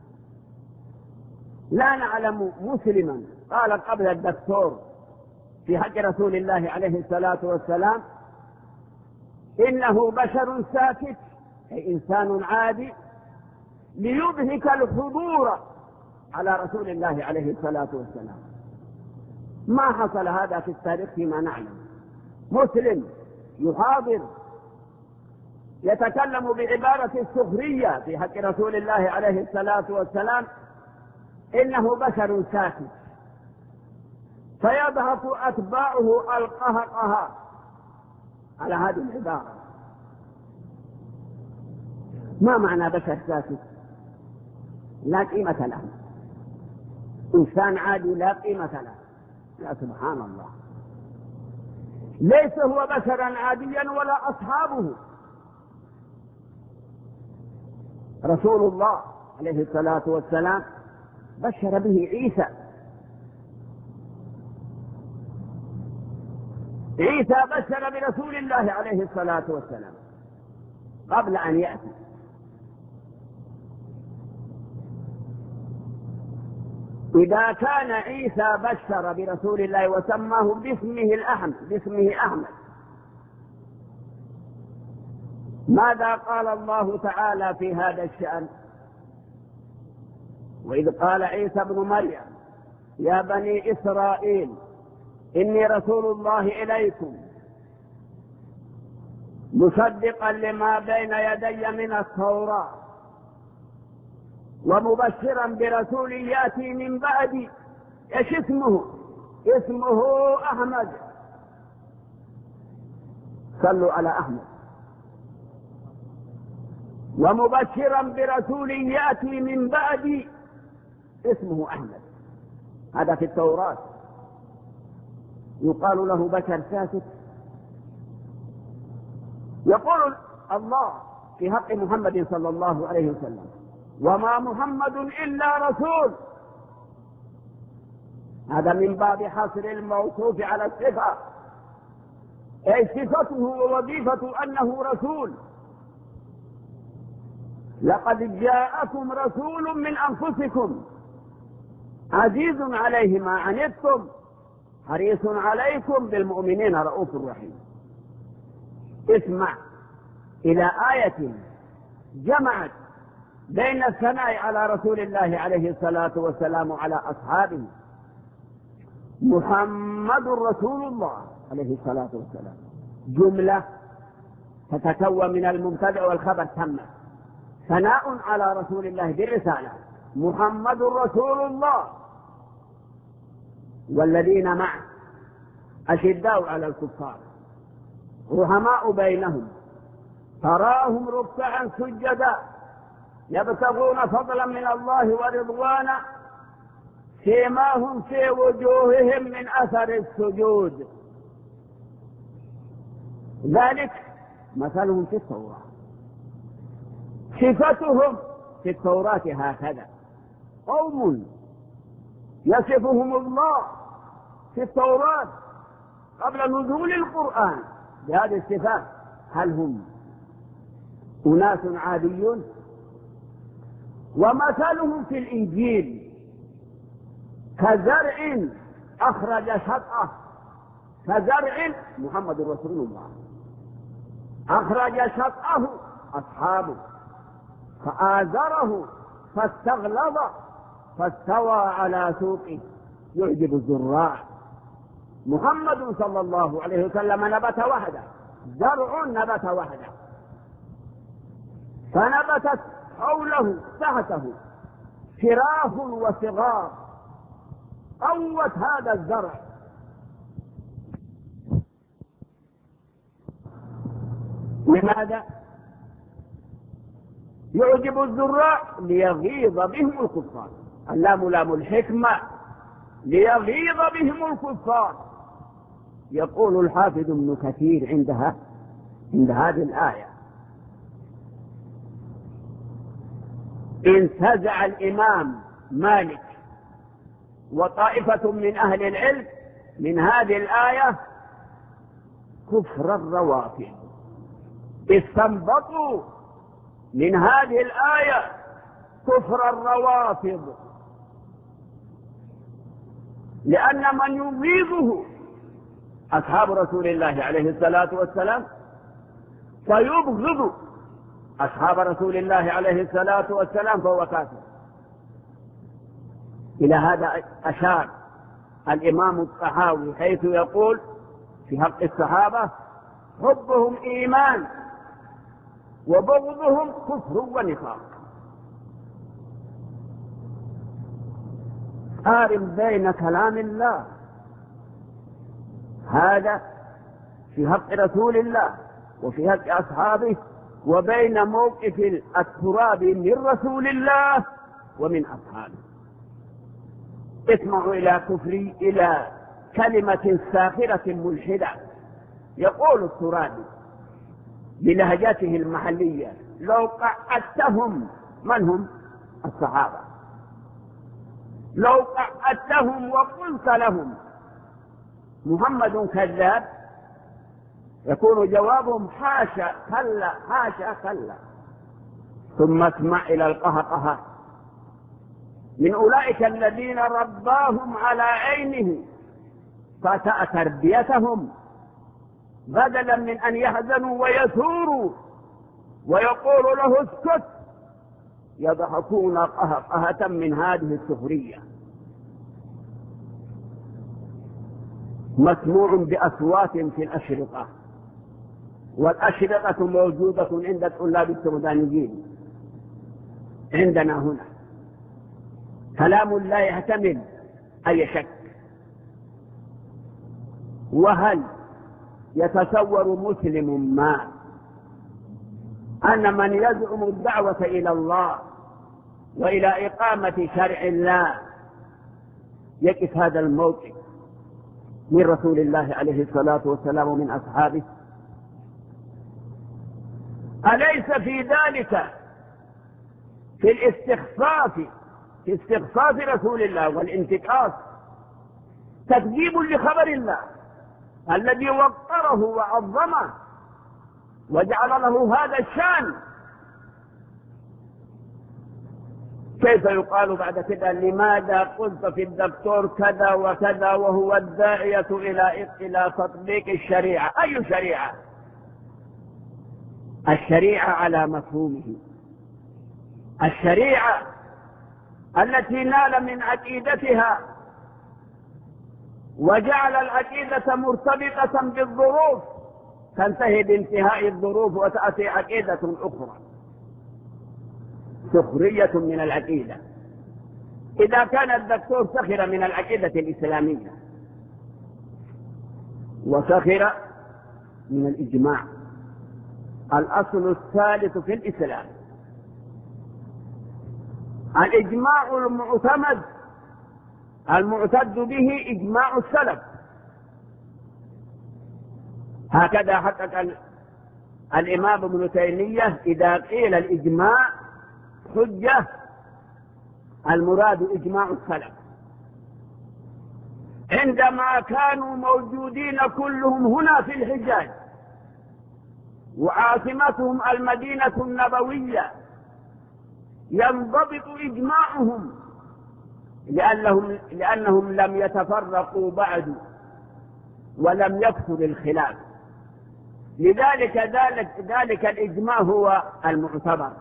Speaker 1: لا نعلم مسلما قال قبل الدكتور في حق رسول الله عليه الصلاة والسلام إنه بشر ساكت، أي إنسان عادي، ليضحك الحضور على رسول الله عليه الصلاة والسلام. ما حصل هذا في التاريخ فيما نعلم. مسلم يحاضر يتكلم بعبارة السخرية في حق رسول الله عليه الصلاة والسلام إنه بشر ساكت، فيضغط أتباعه القهقه على هذه العبارة. ما معنى بشر ساكت؟ لا قيمة له، إنسان عادي لا قيمة له. يا سبحان الله، ليس هو بشرا عاديا ولا أصحابه. رسول الله عليه الصلاة والسلام بشر به عيسى. عيسى بشر برسول الله عليه الصلاة والسلام قبل أن يأتي. إذا كان عيسى بشر برسول الله وسماه باسمه الأحمد باسمه أحمد، ماذا قال الله تعالى في هذا الشأن؟ وإذ قال عيسى ابن مريم يا بني إسرائيل إني رسول الله إليكم مصدقا لما بين يدي من التوراة ومبشرا برسول يأتي من بعدي. ايش اسمه؟ اسمه أحمد. صلوا على أحمد. ومبشرا برسول يأتي من بعدي اسمه أحمد. هذا في التوراة. يقال له بشر ساكت. يقول الله في حق محمد صلى الله عليه وسلم وما محمد إلا رسول. هذا من باب حصر الموصوف على الصفة، أي صفته ووظيفة أنه رسول. لقد جاءكم رسول من أنفسكم عزيز عليه ما عنتم حريص عليكم بالمؤمنين رؤوف رحيم. اسمع إلى آية جمعت بين الثناء على رسول الله عليه الصلاة والسلام وعلى أصحابه. محمد رسول الله عليه الصلاة والسلام جملة تتكون من المبتدأ والخبر تم. ثناء على رسول الله بالرسالة محمد رسول الله والذين معه أشداء على الكفار رحماء بينهم تراهم ركعا سجدا يبتغون فضلا من الله ورضوانا سيماهم في وجوههم من أثر السجود ذلك مثلهم في التوراة. صفتهم في التوراة هكذا: قوم يصفهم الله في التوراة قبل نزول القرآن بهذه الصفات. هل هم أناس عاديون؟ ومثلهم في الإنجيل كزرع أخرج شطأه. كزرع محمد رسول الله أخرج شطأه أصحابه فآزره فاستغلظ فاستوى على سوقه يعجب الزراع. محمد صلى الله عليه وسلم نبت وحده، زرع نبت وحده، فنبتت حوله تحته فراف وصغار قوت هذا الزرع. لماذا؟ يعجب الزراع ليغيظ بهم الكفار. اللام لام الحكمة، ليغيظ بهم الكفار. يقول الحافظ ابن كثير عندها عند هذه الآية: انتزع الإمام مالك وطائفة من أهل العلم من هذه الآية كفر الروافض. استنبطوا من هذه الآية كفر الروافض، لأن من يبغضه أصحاب رسول الله عليه الصلاة والسلام فيبغض أصحاب رسول الله عليه الصلاة والسلام فهو كافر. إلى هذا أشار الإمام الطحاوي حيث يقول في حق الصحابة: حبهم إيمان وبغضهم كفر ونفاق. قارن بين كلام الله هذا في حق رسول الله وفي حق أصحابه وبين موقف التراب من رسول الله ومن أصحابه. اسمعوا إلى كفري إلى كلمة ساخرة ملحدة. يقول الترابي بلهجته المحلية: لو قعدتهم، من هم؟ الصحابة، لو قعدتهم وقلت لهم محمد كذاب، يكون جوابهم: حاشا كلا حاشا كلا. ثم اسمع إلى القهقه من أولئك الذين رباهم على عينه فتأ تربيتهم بدلا من أن يحزنوا ويثوروا ويقول له اسكت، يضحكون قهقهة من هذه السخرية. مسموع بأصوات في الأشرطة، والأشرطة موجودة عند الطلاب السودانيين عندنا هنا. كلام لا يحتمل أي شك. وهل يتصور مسلم ما أن من يزعم الدعوة إلى الله وإلى إقامة شرع الله يقف هذا الموقف من رسول الله عليه الصلاة والسلام ومن أصحابه؟ أليس في ذلك في الاستخفاف في استخفاف رسول الله والانتقاص تكذيب لخبر الله الذي وقره وعظمه وجعل له هذا الشان؟ كيف يقال بعد كده: لماذا قلت في الدكتور كذا وكذا وهو الداعية إلى إلى تطبيق الشريعة؟ أي شريعة؟ الشريعة على مفهومه، الشريعة التي نال من عقيدتها وجعل العقيدة مرتبطة بالظروف، تنتهي بانتهاء الظروف وتأتي عقيدة أخرى. سخرية من العقيدة. إذا كان الدكتور سخر من العقيدة الإسلامية وسخر من الإجماع، الأصل الثالث في الإسلام، الإجماع المعتمد المعتد به إجماع السلف. هكذا حقق الإمام ابن تيمية: إذا قيل الإجماع حجة المراد إجماع السلف. عندما كانوا موجودين كلهم هنا في الحجاز وعاصمتهم المدينة النبوية ينضبط إجماعهم لأنهم, لأنهم لم يتفرقوا بعد ولم يكثر الخلاف. لذلك ذلك, ذلك الإجماع هو المعتبر.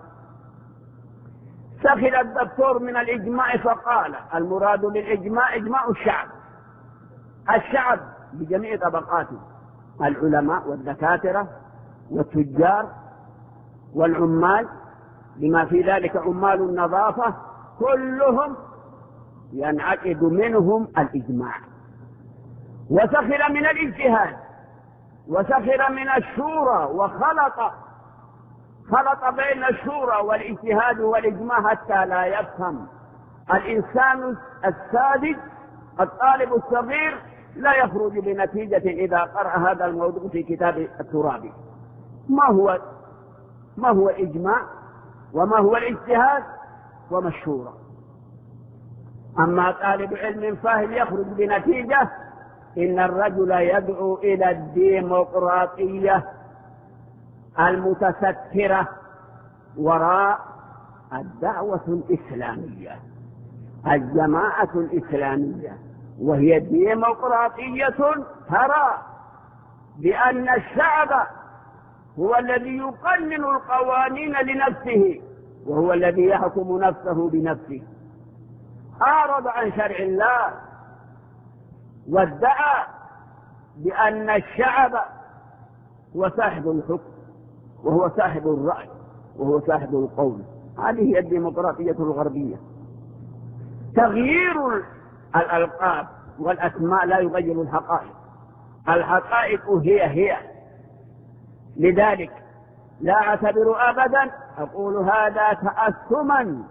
Speaker 1: سخر الدكتور من الإجماع فقال: المراد بالإجماع إجماع الشعب، الشعب بجميع طبقاته، العلماء والدكاترة والتجار والعمال بما في ذلك عمال النظافة، كلهم ينعقد منهم الإجماع. وسخر من الاجتهاد وسخر من الشورى وخلط خلط بين الشورى والاجتهاد والإجماع حتى لا يفهم الإنسان الساذج الطالب الصغير لا يخرج بنتيجة إذا قرأ هذا الموضوع في كتاب الترابي. ما هو ما هو الإجماع وما هو الاجتهاد وما الشورى؟ أما طالب علم فاهم يخرج بنتيجة: إن الرجل يدعو إلى الديمقراطية المتسترة وراء الدعوة الإسلامية، الجماعة الإسلامية، وهي ديمقراطية ترى بأن الشعب هو الذي يقنن القوانين لنفسه وهو الذي يحكم نفسه بنفسه. أعرض عن شرع الله وادعى بأن الشعب هو صاحب الحكم وهو صاحب الرأي وهو صاحب القول. هذه هي الديمقراطية الغربية. تغيير الألقاب والأسماء لا يغير الحقائق، الحقائق هي هي. لذلك لا أعتبر أبدا، أقول هذا تأثما،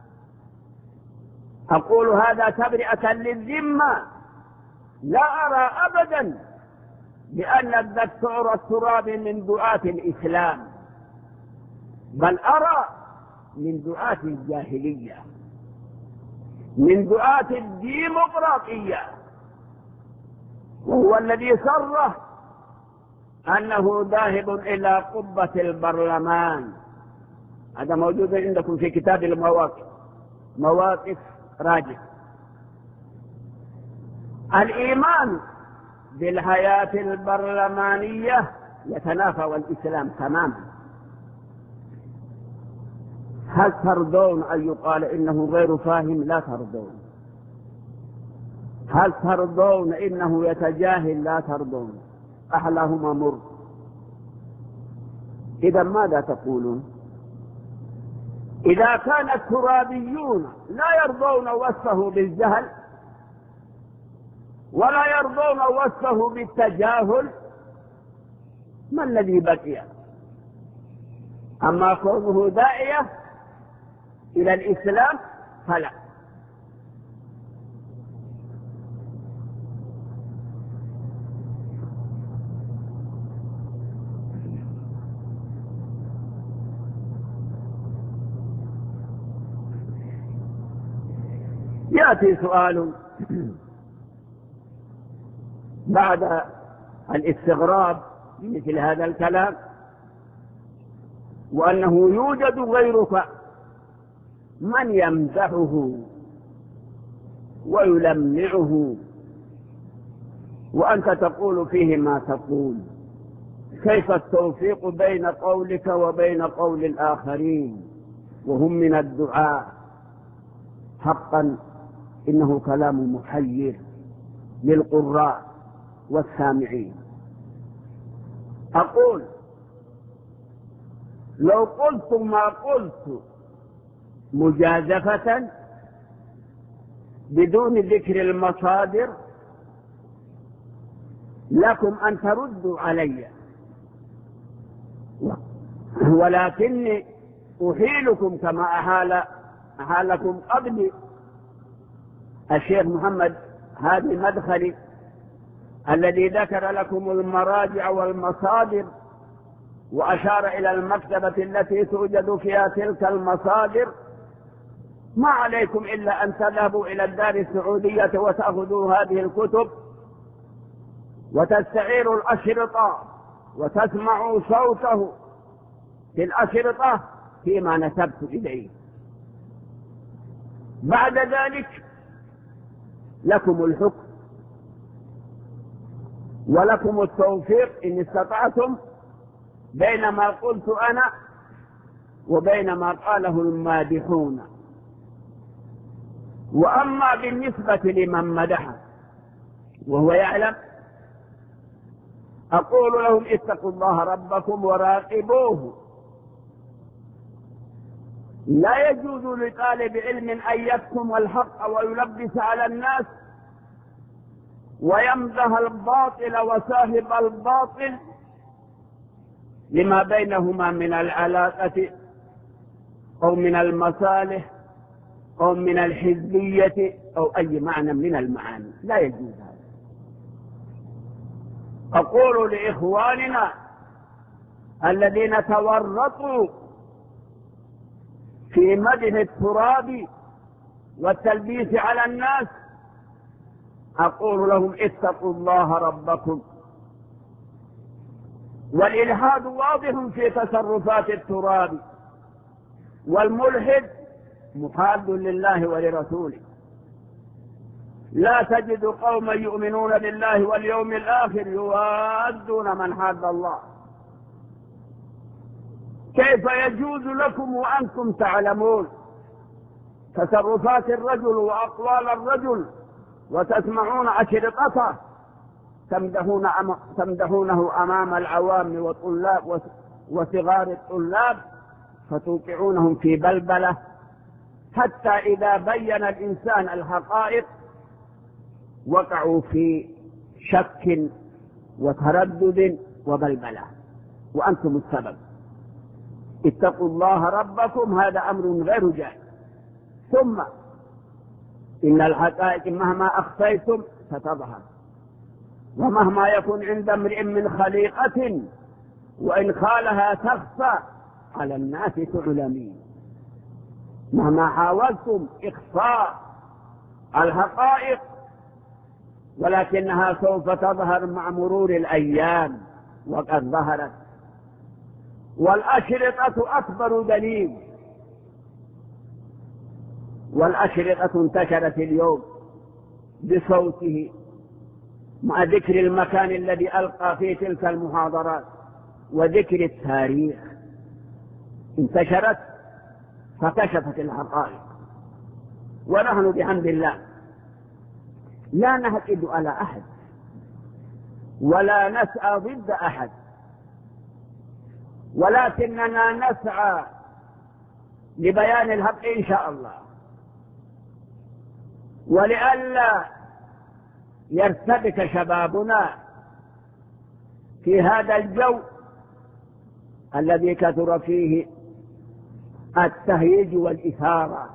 Speaker 1: أقول هذا تبرئة للذمة، لا أرى أبدا بأن الدكتور الترابي من دعاة الإسلام، بل أرى من دعاة الجاهلية، من دعاة الديمقراطية، وهو الذي صرح أنه ذاهب إلى قبة البرلمان. هذا موجود عندكم في كتاب المواقف، مواقف راجع. الإيمان بالحياة البرلمانية يتنافى والإسلام تماما. هل ترضون أن يقال إنه غير فاهم؟ لا ترضون. هل ترضون إنه يتجاهل؟ لا ترضون. أحلاهما مر. إذا ماذا تقولون؟ إذا كان الترابيون لا يرضون وصفه بالجهل ولا يرضون وصفه بالتجاهل، ما الذي بقي؟ أما كونه داعية إلى الإسلام فلا. يأتي سؤال بعد الاستغراب مثل هذا الكلام، وأنه يوجد غيرك من يمدحه ويلمعه وأنت تقول فيه ما تقول. كيف التوفيق بين قولك وبين قول الآخرين وهم من الدعاء؟ حقا إنه كلام محير للقراء والسامعين. أقول لو قلت ما قلت مجازفة بدون ذكر المصادر لكم أن تردوا علي، ولكني أحيلكم كما أحال أحالكم قبلي الشيخ محمد هادي المدخلي الذي ذكر لكم المراجع والمصادر وأشار إلى المكتبة التي توجد فيها تلك المصادر. ما عليكم إلا أن تذهبوا إلى الدار السعودية وتأخذوا هذه الكتب وتستعيروا الأشرطة وتسمعوا صوته في الأشرطة فيما نسبت إليه. بعد ذلك لكم الحكم ولكم التوفيق إن استطعتم بين ما قلت أنا وبين ما قاله المادحون. وأما بالنسبة لمن مدحه وهو يعلم، أقول لهم اتقوا الله ربكم وراقبوه. لا يجوز لطالب علم أن يكتم الحق ويلبس على الناس ويمدح الباطل وصاحب الباطل لما بينهما من العلاقة أو من المصالح أو من الحزبية أو أي معنى من المعاني. لا يجوز هذا. أقول لإخواننا الذين تورطوا في مدح التراب والتلبيس على الناس، أقول لهم اتقوا الله ربكم. والإلحاد واضح في تصرفات التراب، والملحد محاد لله ولرسوله. لا تجد قوما يؤمنون بالله واليوم الآخر يوادون من حاد الله. كيف يجوز لكم وأنتم تعلمون تصرفات الرجل وأقوال الرجل وتسمعون أشرطته تمدحون تمدحونه أمام العوام والطلاب وصغار الطلاب، فتوقعونهم في بلبلة، حتى إذا بين الإنسان الحقائق وقعوا في شك وتردد وبلبلة، وأنتم السبب. اتقوا الله ربكم، هذا أمر غير جائز. ثم إن الحقائق مهما أخفيتم ستظهر، ومهما يكون عند امرئ من خليقة وإن خالها تخفى على الناس تعلمين. مهما حاولتم إخفاء الحقائق ولكنها سوف تظهر مع مرور الأيام، وقد ظهرت. والأشرطة أكبر دليل، والأشرطة انتشرت اليوم بصوته مع ذكر المكان الذي ألقى فيه تلك المحاضرات وذكر التاريخ، انتشرت فكشفت الحقائق. ونحن بحمد الله لا نهتد على أحد ولا نسعى ضد أحد، ولكننا نسعى لبيان الحق إن شاء الله، ولئلا يرتبك شبابنا في هذا الجو الذي كثر فيه التهييج والإثارة.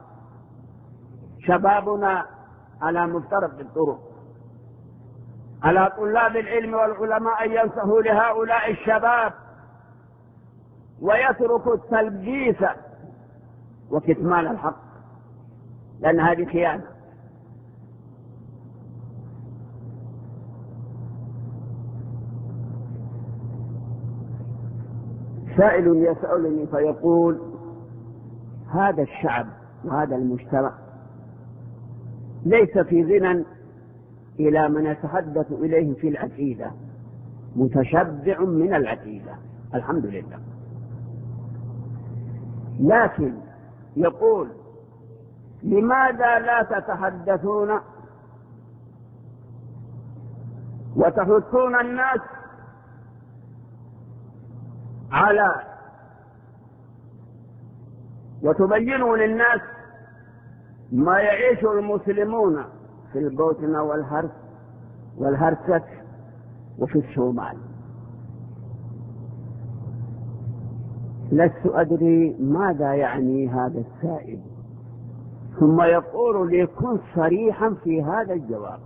Speaker 1: شبابنا على مفترق الطرق، على طلاب العلم والعلماء أن ينصحوا لهؤلاء الشباب ويتركوا التلبيس وكتمان الحق، لأن هذه خيانة. سائل يسألني فيقول: هذا الشعب وهذا المجتمع ليس في غنى إلى من يتحدث إليه في العقيدة، متشبع من العقيدة الحمد لله، لكن يقول: لماذا لا تتحدثون وتحثون الناس على وتبينوا للناس ما يعيش المسلمون في البوسنة والهرس والهرسك وفي الشمال؟ لست أدري ماذا يعني هذا السائل، ثم يقول لي: كن صريحا في هذا الجواب.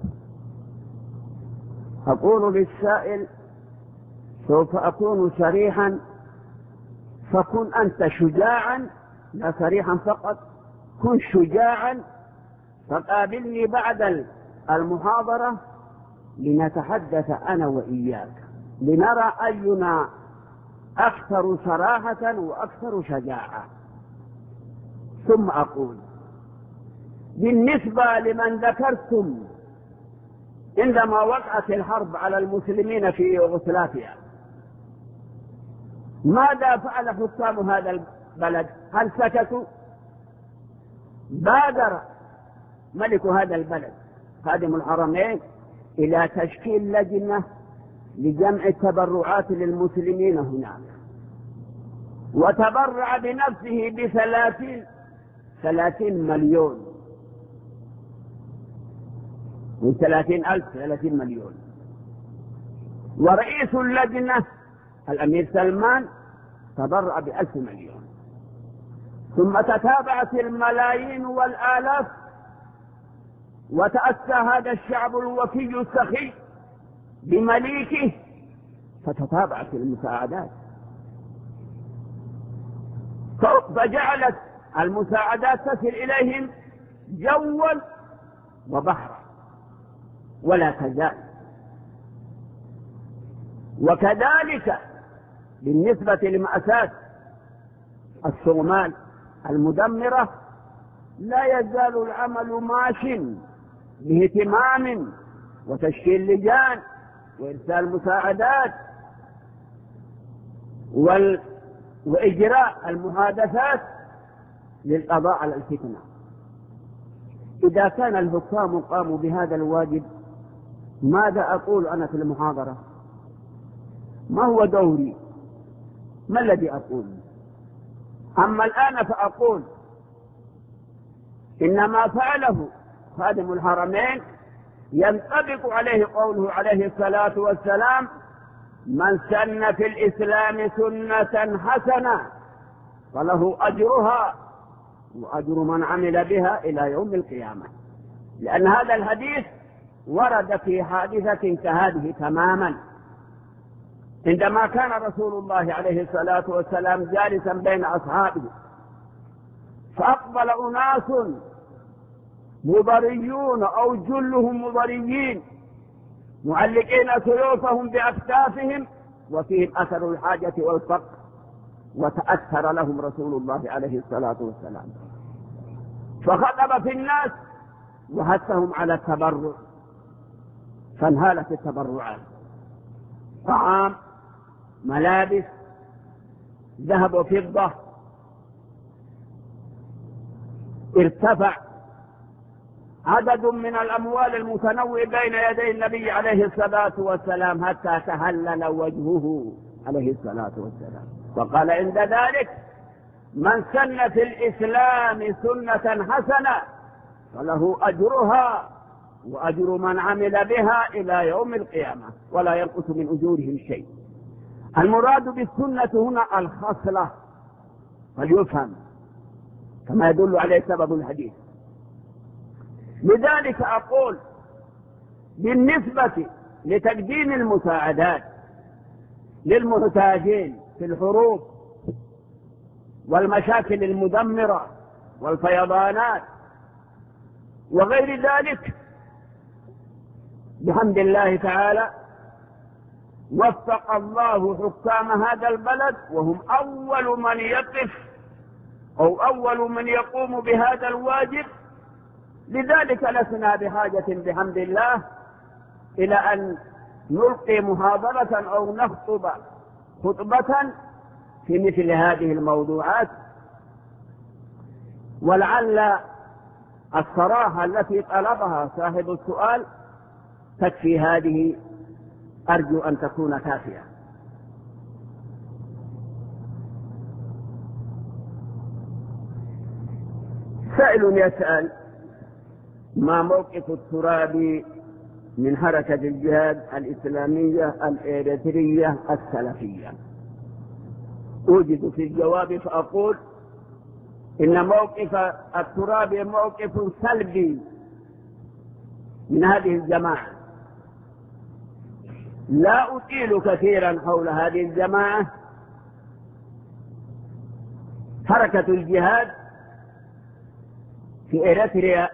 Speaker 1: أقول للسائل: سوف أكون صريحا، فكن أنت شجاعا، لا صريحا فقط، كن شجاعا، فقابلني بعد المحاضرة لنتحدث أنا وإياك، لنرى أينا أكثر صراحة وأكثر شجاعة. ثم أقول: بالنسبة لمن ذكرتم عندما وقعت الحرب على المسلمين في يوغوسلافيا، ماذا فعل حكام هذا البلد؟ هل سكتوا؟ بادر ملك هذا البلد خادم الحرمين إلى تشكيل لجنة لجمع التبرعات للمسلمين هناك، وتبرع بنفسه بثلاثين ثلاثين مليون من ثلاثين ألف ثلاثين مليون. ورئيس اللجنة الأمير سلمان تبرع بألف مليون. ثم تتابعت الملايين والآلاف، وتأسى هذا الشعب الوفي السخي بمليكه، فتتابعت المساعدات، فجعلت المساعدات تصل إليهم جوا وبحرا ولا تزال. وكذلك بالنسبة لمأساة الصومال المدمرة، لا يزال العمل ماشٍ باهتمام وتشكيل لجان وإرسال مساعدات وال... وإجراء المحادثات للقضاء على الفتنة. إذا كان الحكام قاموا بهذا الواجب ماذا أقول أنا في المحاضرة؟ ما هو دوري؟ ما الذي أقول؟ أما الآن فأقول إن ما فعله خادم الحرمين ينطبق عليه قوله عليه الصلاة والسلام: من سن في الإسلام سنة حسنة فله أجرها وأجر من عمل بها إلى يوم القيامة. لأن هذا الحديث ورد في حادثة كهذه تماما، عندما كان رسول الله عليه الصلاة والسلام جالسا بين أصحابه، فأقبل أناس مضريون أو جلهم مضريين معلقين سيوفهم بأكتافهم وفيهم أثر الحاجة والفقر، وتأثر لهم رسول الله عليه الصلاة والسلام، فخطب في الناس وحثهم على التبرع، فانهالت التبرعات: طعام، ملابس، ذهب وفضة. ارتفع عدد من الأموال المتنوع بين يدي النبي عليه الصلاة والسلام حتى تهلل وجهه عليه الصلاة والسلام، وقال عند ذلك: من سن في الإسلام سنة حسنة فله أجرها وأجر من عمل بها إلى يوم القيامة ولا ينقص من أجورهم شيء. المراد بالسنة هنا الخصلة، فليفهم كما يدل عليه سبب الحديث. لذلك أقول بالنسبة لتقديم المساعدات للمحتاجين في الحروب والمشاكل المدمرة والفيضانات وغير ذلك، بحمد الله تعالى وفق الله حكام هذا البلد، وهم أول من يقف أو أول من يقوم بهذا الواجب. لذلك لسنا بحاجة بحمد الله إلى أن نلقي محاضرة أو نخطب خطبة في مثل هذه الموضوعات، ولعل الصراحة التي طلبها صاحب السؤال تكفي هذه، أرجو أن تكون كافية. سائل يسأل: ما موقف الترابي من حركة الجهاد الإسلامية الإريترية السلفية؟ أوجد في الجواب فأقول إن موقف الترابي موقف سلبي من هذه الجماعة. لا أطيل كثيرا حول هذه الجماعة. حركة الجهاد في إريتريا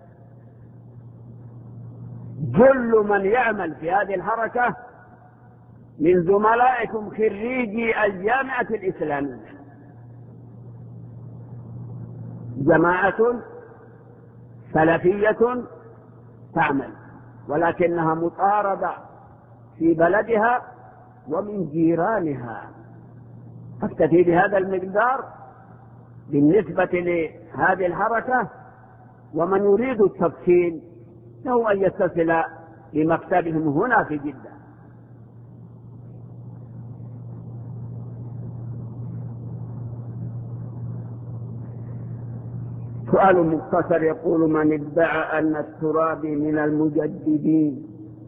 Speaker 1: كل من يعمل في هذه الحركة من زملائكم خريجي الجامعة الإسلامية، جماعة سلفية تعمل، ولكنها مطاردة في بلدها ومن جيرانها. أكتفي بهذا المقدار بالنسبة لهذه الحركة، ومن يريد التفصيل له أن يتصل بمكتبهم هنا في جدة. سؤال مختصر يقول: من ادعى أن الترابي من المجددين؟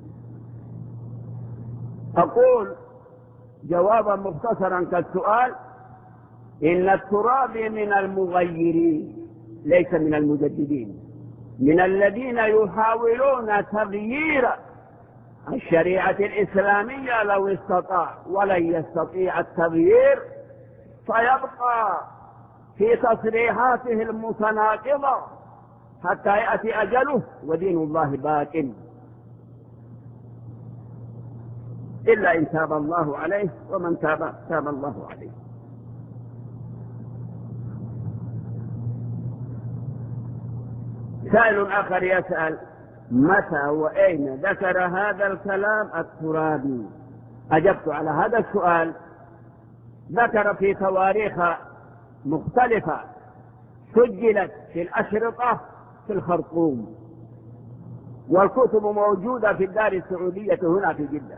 Speaker 1: أقول جوابا مختصرا كالسؤال: إن الترابي من المغيرين ليس من المجددين، من الذين يحاولون تغيير الشريعة الإسلامية لو استطاع، ولن يستطيع التغيير، فيبقى في تصريحاته المتناقضة حتى يأتي أجله ودين الله باق، إلا إن تاب الله عليه، ومن تاب تاب الله عليه. سائل آخر يسأل: متى وأين ذكر هذا الكلام الترابي؟ أجبت على هذا السؤال. ذكر في تواريخ مختلفة سجلت في الأشرطة في الخرطوم، والكتب موجودة في الدار السعودية هنا في جدة.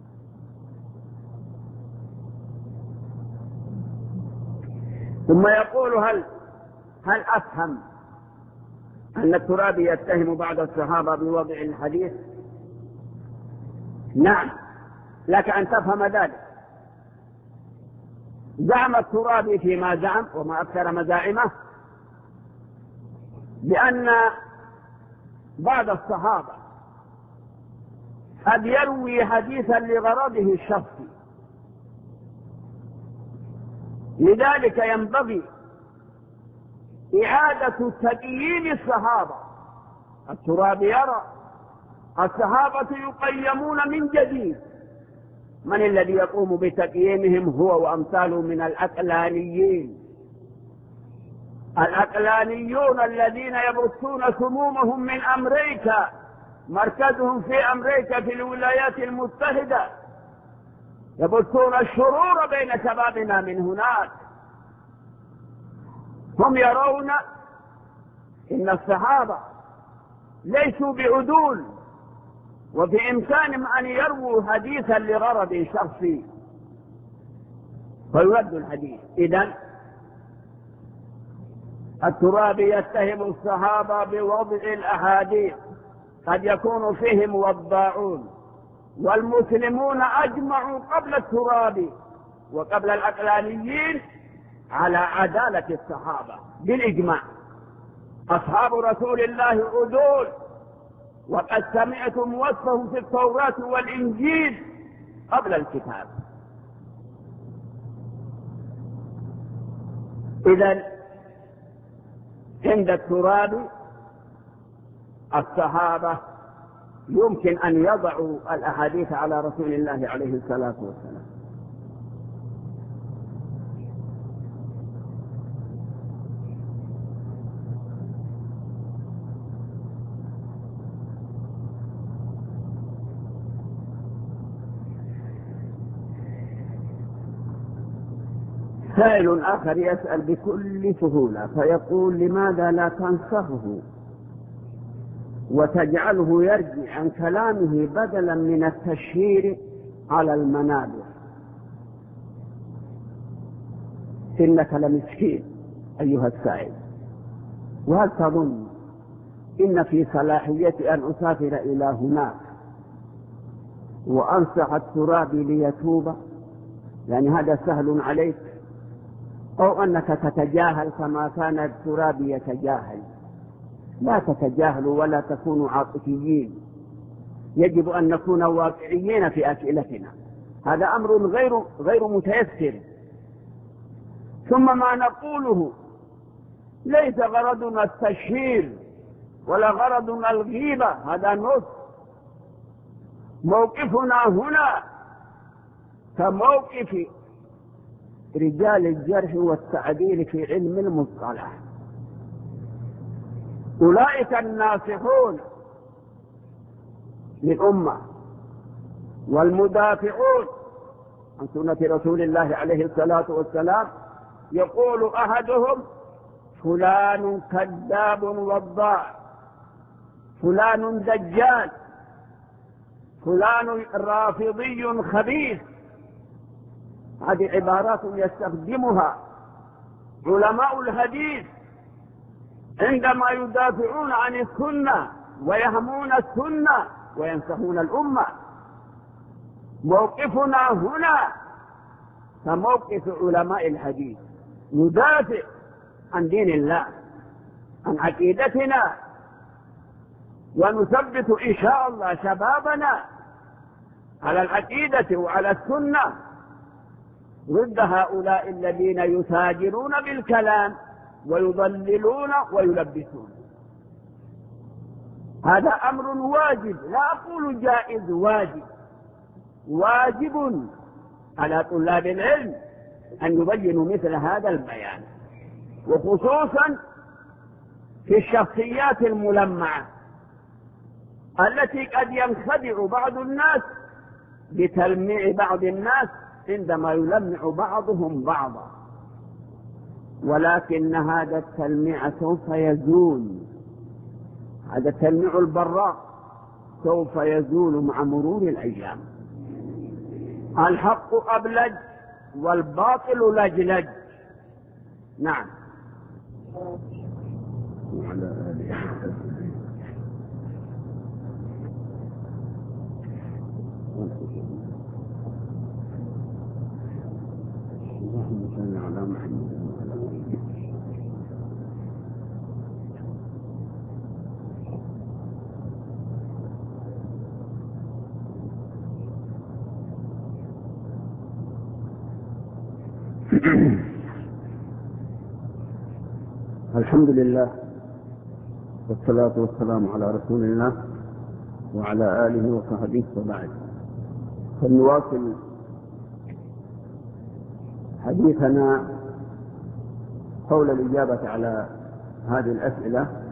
Speaker 1: ثم يقول هل هل أفهم أن الترابي يتهم بعض الصحابة بوضع الحديث؟ نعم، لك أن تفهم ذلك. زعم الترابي فيما زعم وما أكثر مزاعمه بأن بعض الصحابة قد يروي حديثا لغرضه الشخصي، لذلك ينبغي إعادة تقييم الصحابة. الترابي يرى الصحابة يقيمون من جديد. من الذي يقوم بتقييمهم؟ هو وأمثاله من العقلانيين، العقلانيون الذين يبثون سمومهم من أمريكا، مركزهم في أمريكا في الولايات المتحدة، يبثون الشرور بين شبابنا من هناك. هم يرون إن الصحابة ليسوا بعدول، وفي إمكانهم أن يرووا حديثا لغرض شخصي فيرد الحديث. إذن الترابي يتهم الصحابة بوضع الأحاديث، قد يكون فيهم وضاعون، والمسلمون أجمعوا قبل الترابي وقبل العقلانيين على عدالة الصحابة بالإجماع. أصحاب رسول الله عدول، وقد سمعتم وصفهم في التوراة والإنجيل قبل الكتاب. إذن عند الترابي الصحابة يمكن أن يضعوا الأحاديث على رسول الله عليه الصلاة والسلام. سائل آخر يسأل بكل سهولة فيقول: لماذا لا تنسخه وتجعله يرجع عن كلامه بدلا من التشهير على المنابر؟ إنك لمسكين أيها السائل، وهل تظن إن في صلاحيتي أن أسافر إلى هناك وأنصح الترابي ليتوب؟ يعني هذا سهل عليك؟ أو أنك تتجاهل كما كان الترابي يتجاهل؟ لا تتجاهلوا ولا تكونوا عاطفيين، يجب أن نكون واقعيين في أسئلتنا، هذا أمر غير غير متيسر. ثم ما نقوله ليس غرضنا التشهير ولا غرضنا الغيبة، هذا نص. موقفنا هنا كموقف رجال الجرح والتعديل في علم المصطلح، أولئك الناصحون للأمة والمدافعون عن سنة رسول الله عليه الصلاة والسلام. يقول أحدهم: فلان كذاب وضاع، فلان دجال، فلان رافضي خبيث. هذه عبارات يستخدمها علماء الحديث عندما يدافعون عن السنة ويهمون السنة وينصحون الأمة. موقفنا هنا كموقف علماء الحديث، ندافع عن دين الله، عن عقيدتنا، ونثبت إن شاء الله شبابنا على العقيدة وعلى السنة ضد هؤلاء الذين يتاجرون بالكلام ويضللون ويلبسون. هذا أمر واجب، لا أقول جائز، واجب. واجب على طلاب العلم أن يبينوا مثل هذا البيان، وخصوصا في الشخصيات الملمعة التي قد ينخدع بعض الناس بتلميع بعض الناس عندما يلمع بعضهم بعضا، ولكن هذا التلميع سوف يزول هذا تلميع البراق سوف يزول مع مرور الأيام. الحق أبلج والباطل لجلج. نعم. وعلى آله اللهم صل على محمد وعلى آله. الحمد لله والصلاة والسلام على رسول الله وعلى آله وصحبه وبعد. فلنواصل حديثنا حول الإجابة على هذه الأسئلة.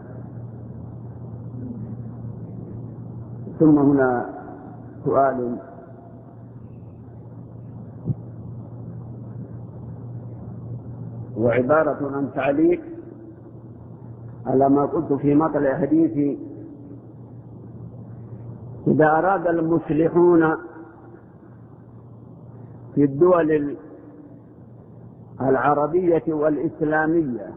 Speaker 1: ثم هنا سؤال وعبارة عن تعليق على ما قلت في مطلع حديثي: إذا أراد المصلحون في الدول العربية والإسلامية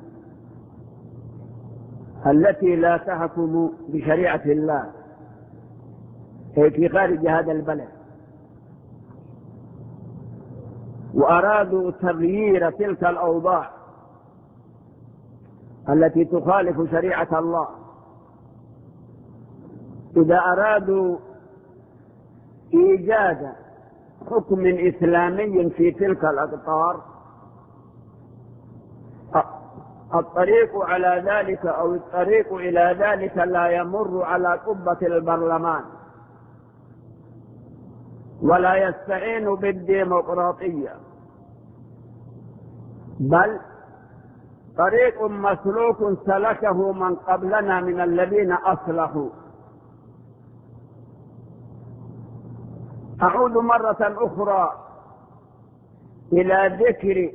Speaker 1: التي لا تحكم بشريعة الله أي في خارج هذا البلد، وأرادوا تغيير تلك الأوضاع التي تخالف شريعة الله، إذا أرادوا إيجاد حكم إسلامي في تلك الأقطار، الطريق على ذلك أو الطريق إلى ذلك لا يمر على قبة البرلمان، ولا يستعين بالديمقراطية، بل طريق مسلوك سلكه من قبلنا من الذين أصلحوا. أعود مرة أخرى إلى ذكر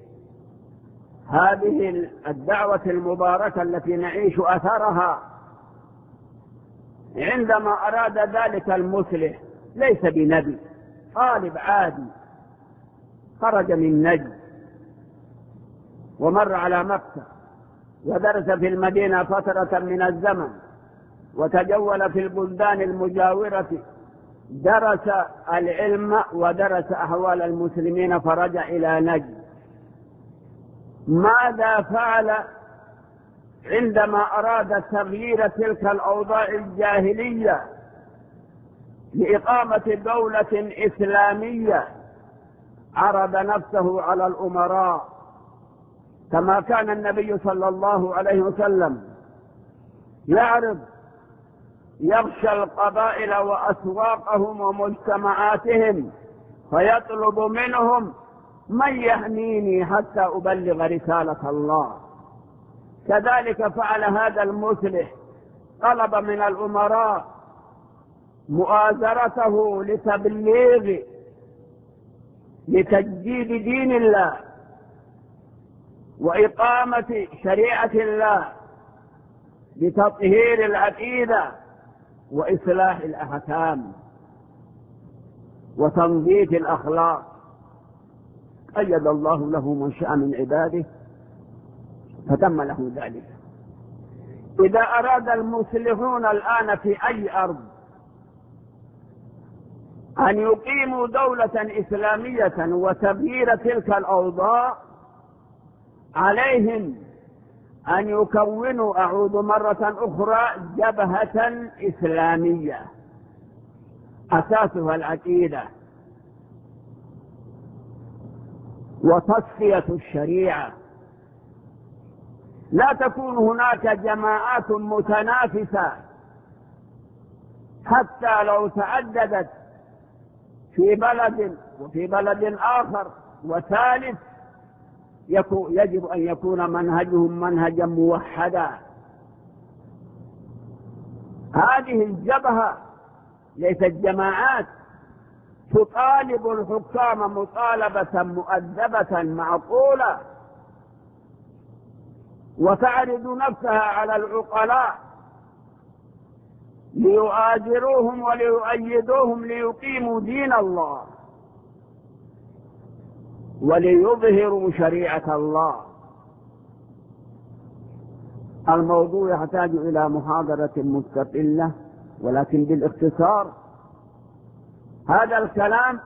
Speaker 1: هذه الدعوة المباركة التي نعيش أثرها. عندما أراد ذلك المصلح، ليس بنبي، طالب عادي خرج من نجد ومر على مكة ودرس في المدينة فترة من الزمن، وتجول في البلدان المجاورة، درس العلم ودرس أحوال المسلمين، فرجع إلى نجد. ماذا فعل عندما أراد تغيير تلك الأوضاع الجاهلية لإقامة دولة إسلامية؟ عرض نفسه على الأمراء، كما كان النبي صلى الله عليه وسلم يعرض يغشى القبائل وأسواقهم ومجتمعاتهم فيطلب منهم: من يحميني حتى أبلغ رسالة الله. كذلك فعل هذا المصلح، طلب من الأمراء مؤازرته لتبليغ لتجديد دين الله وإقامة شريعة الله، لتطهير العقيدة وإصلاح الأحكام وتنظيف الأخلاق. أيد الله له من شاء من عباده فتم له ذلك. إذا أراد المصلحون الآن في أي أرض أن يقيموا دولة إسلامية وتغيير تلك الأوضاع، عليهم أن يكونوا، أعود مرة أخرى، جبهة إسلامية أساسها العقيدة وتصفية الشريعة. لا تكون هناك جماعات متنافسة حتى لو تعددت في بلد وفي بلد آخر وثالث، يجب أن يكون منهجهم منهجا موحدا. هذه الجبهة ليست جماعات تطالب الحكام مطالبة مؤدبة معقولة، وتعرض نفسها على العقلاء ليؤازروهم وليؤيدوهم ليقيموا دين الله وليظهروا شريعة الله. الموضوع يحتاج إلى محاضرة مستقلة، ولكن بالاختصار هذا الكلام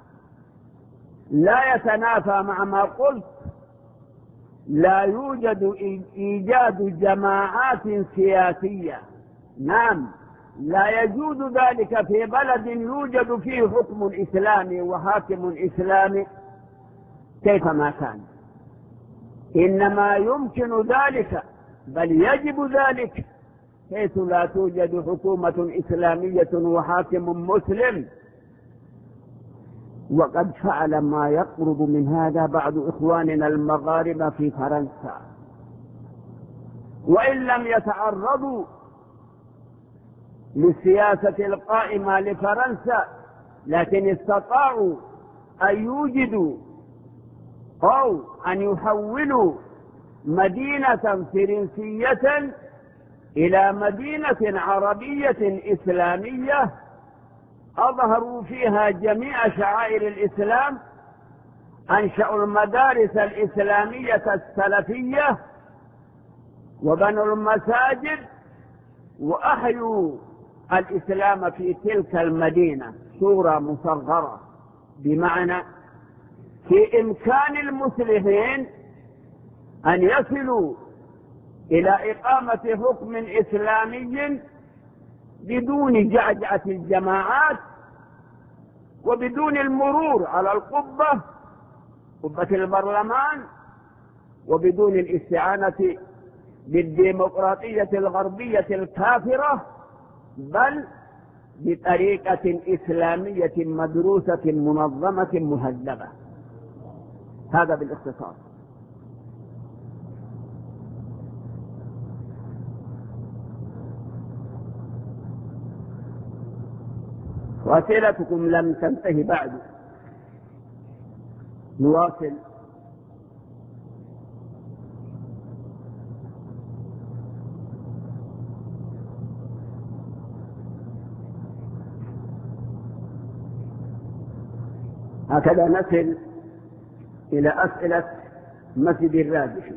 Speaker 1: لا يتنافى مع ما قلت. لا يوجد إيجاد جماعات سياسية، نعم لا يجوز ذلك في بلد يوجد فيه حكم إسلامي وحاكم إسلامي كيفما كان، إنما يمكن ذلك بل يجب ذلك حيث لا توجد حكومة إسلامية وحاكم مسلم. وقد فعل ما يقرب من هذا بعض إخواننا المغاربة في فرنسا، وإن لم يتعرضوا للسياسة القائمة لفرنسا لكن استطاعوا أن يوجدوا أو أن يحولوا مدينة فرنسية إلى مدينة عربية إسلامية أظهروا فيها جميع شعائر الإسلام، أنشأوا المدارس الإسلامية السلفية وبنوا المساجد وأحيوا الإسلام في تلك المدينة صورة مصغرة، بمعنى في إمكان المسلمين أن يصلوا إلى إقامة حكم إسلامي بدون جعجعة الجماعات وبدون المرور على القبة قبة البرلمان وبدون الاستعانة بالديمقراطية الغربية الكافرة، بل بطريقة إسلامية مدروسة منظمة مهذبة. هذا بالاختصار. وأسئلتكم لم تنتهي بعد، نواصل. هكذا نصل إلى أسئلة مسجد الراجحي.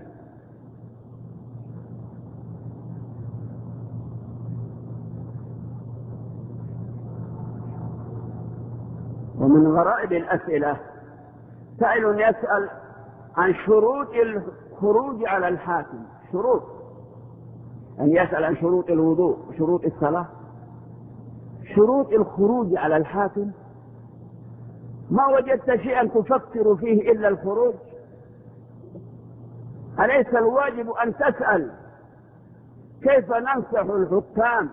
Speaker 1: ومن غرائب الأسئلة سائل يسأل عن شروط الخروج على الحاكم. شروط أن يسأل عن شروط الوضوء وشروط الصلاة. شروط الخروج على الحاكم، ما وجدت شيئا تفكر فيه إلا الخروج؟ أليس الواجب أن تسأل كيف ننصح الحكام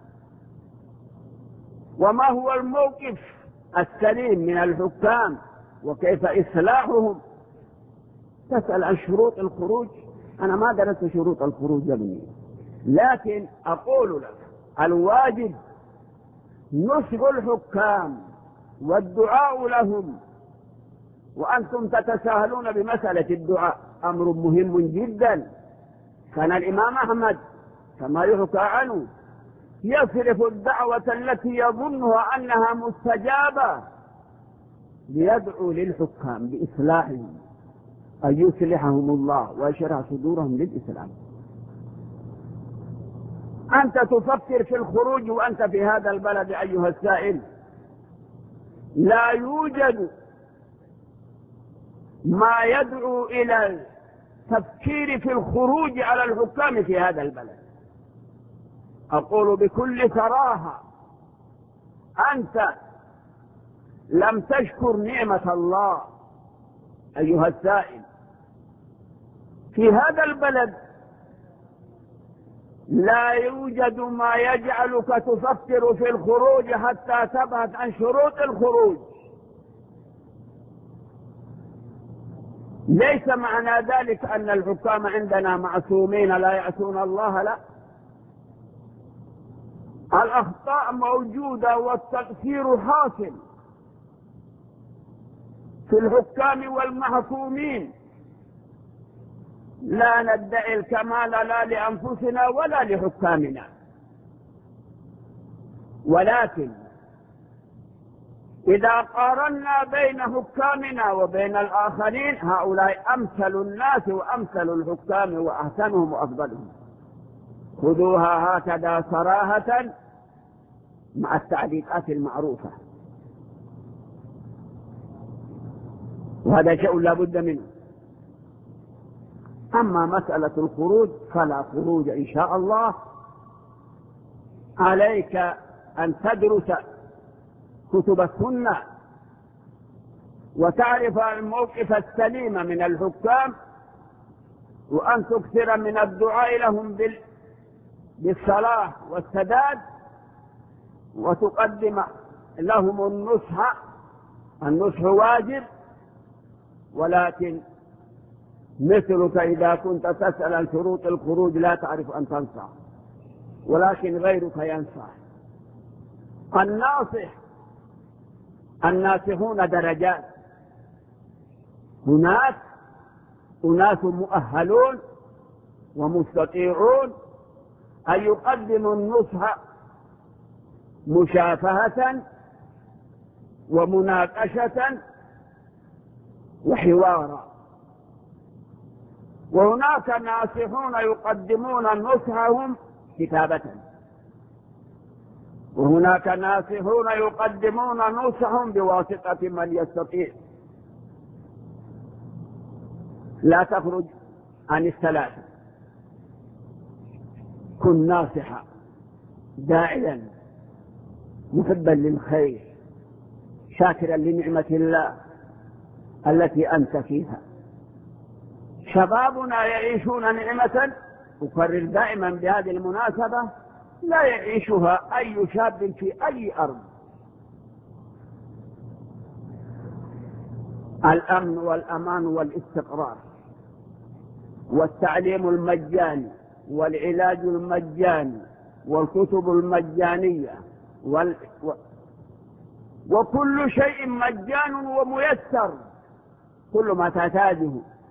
Speaker 1: وما هو الموقف السليم من الحكام وكيف إصلاحهم؟ تسأل عن شروط الخروج؟ أنا ما درست شروط الخروج يا ابني، لكن أقول لك الواجب نصح الحكام والدعاء لهم. وأنتم تتساهلون بمسألة الدعاء، أمر مهم جدا. كان الإمام أحمد كما يحكى عنه يصرف الدعوة التي يظنها أنها مستجابة ليدعو للحكام بإصلاحهم، أن يصلحهم الله ويشرح صدورهم للإسلام. أنت تفكر في الخروج وأنت في هذا البلد أيها السائل؟ لا يوجد ما يدعو إلى التفكير في الخروج على الحكام في هذا البلد. أقول بكل صراحة أنت لم تشكر نعمة الله أيها السائل. في هذا البلد لا يوجد ما يجعلك تفكر في الخروج حتى تبحث عن شروط الخروج. ليس معنى ذلك أن الحكام عندنا معصومين لا يعصون الله، لا، الأخطاء موجودة والتقصير حاصل في الحكام والمحكومين. لا ندعي الكمال لا لأنفسنا ولا لحكامنا، ولكن إذا قارنا بين حكامنا وبين الآخرين هؤلاء أمثل الناس وأمثل الحكام وأحسنهم وأفضلهم. خذوها هكذا صراحة مع التعليقات المعروفة، وهذا شيء لا بد منه. أما مسألة الخروج فلا خروج إن شاء الله. عليك أن تدرس كتب السنة وتعرف الموقف السليم من الحكام، وأن تكثر من الدعاء لهم بالصلاح والسداد، وتقدم لهم النصح. النصح واجب، ولكن مثلك إذا كنت تسأل عن شروط الخروج لا تعرف أن تنصح، ولكن غيرك ينصح. الناصح الناصحون درجات، هناك أناس مؤهلون ومستطيعون أن يقدموا النصح مشافهة ومناقشة وحوارا، وهناك ناصحون يقدمون نصحهم كتابة، وهناك ناصحون يقدمون نصحهم بواسطة من يستطيع. لا تخرج عن الثلاثة. كن ناصحا داعيا محبا للخير شاكرا لنعمة الله التي أنت فيها. شبابنا يعيشون نعمة، أكرر دائما بهذه المناسبة، لا يعيشها أي شاب في أي أرض. الأمن والأمان والاستقرار والتعليم المجاني والعلاج المجاني والكتب المجانية وال... و... وكل شيء مجان وميسر، كل ما تحتاجه.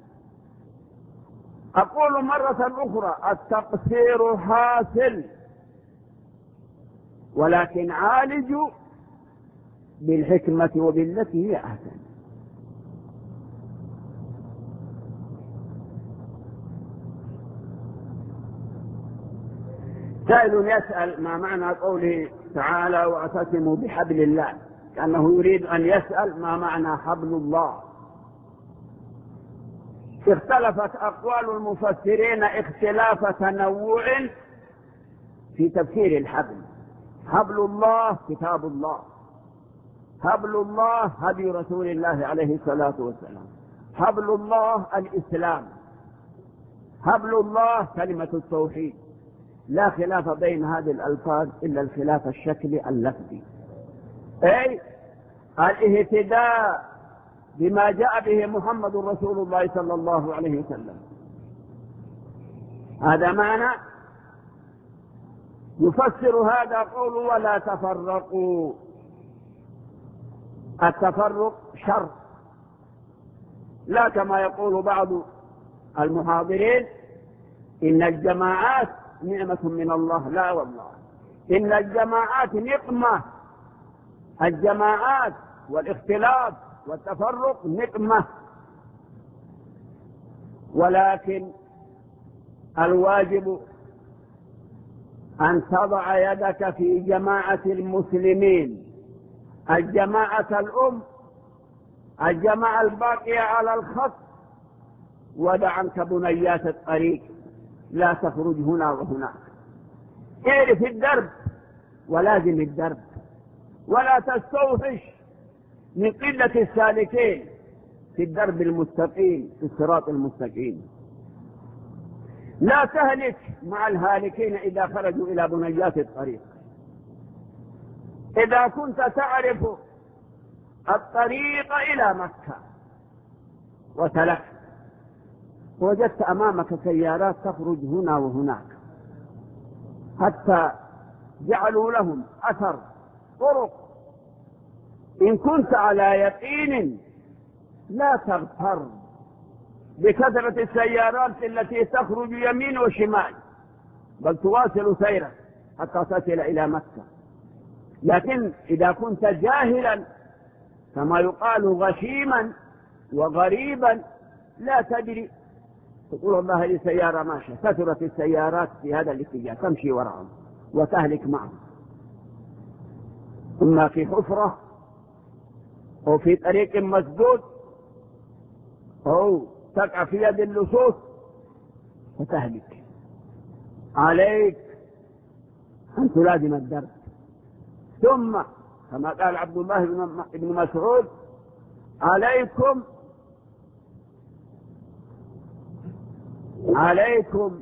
Speaker 1: أقول مرة أخرى التقصير حاصل، ولكن عالجوا بالحكمة وبالتي هي أحسن. سائل يسأل ما معنى قوله تعالى واعتصموا بحبل الله، كأنه يريد أن يسأل ما معنى حبل الله. اختلفت أقوال المفسرين اختلاف تنوع في تفسير الحبل. حبل الله كتاب الله، حبل الله هدي رسول الله عليه الصلاة والسلام، حبل الله الإسلام، حبل الله كلمة التوحيد. لا خلاف بين هذه الألفاظ إلا الخلاف الشكلي اللفظي، أي الاهتداء بما جاء به محمد رسول الله صلى الله عليه وسلم. هذا معنى. يفسر هذا قول ولا تفرقوا. التفرق شر، لا كما يقول بعض المحاضرين إن الجماعات نعمة من الله. لا والله، إن الجماعات نقمة. الجماعات والاختلاف والتفرق نقمة، ولكن الواجب أن تضع يدك في جماعة المسلمين، الجماعة الأم، الجماعة الباقية على الخط، ودع عنك بنيات الطريق، لا تخرج هنا وهناك. اعرف الدرب ولازم الدرب، ولا تستوحش من قلة السالكين في الدرب المستقيم، في الصراط المستقيم. لا تهلك مع الهالكين إذا خرجوا إلى بنيات الطريق. إذا كنت تعرف الطريق إلى مكة وتلف، وجدت أمامك سيارات تخرج هنا وهناك، حتى جعلوا لهم أثر طرق. إن كنت على يقين لا تغتر بكثرة السيارات التي تخرج يمين وشمال، بل تواصل سيرك حتى تصل إلى مكة. لكن إذا كنت جاهلا كما يقال غشيما وغريبا لا تدري، تقول والله هذه سيارة ماشية، كثرت السيارات في هذا الاتجاه، تمشي وراءهم وتهلك معهم، إما في حفرة أو في طريق مسدود أو تقع في يد اللصوص فتهلك. عليك أن تلازم الدرس. ثم كما قال عبد الله بن مسعود: عليكم عليكم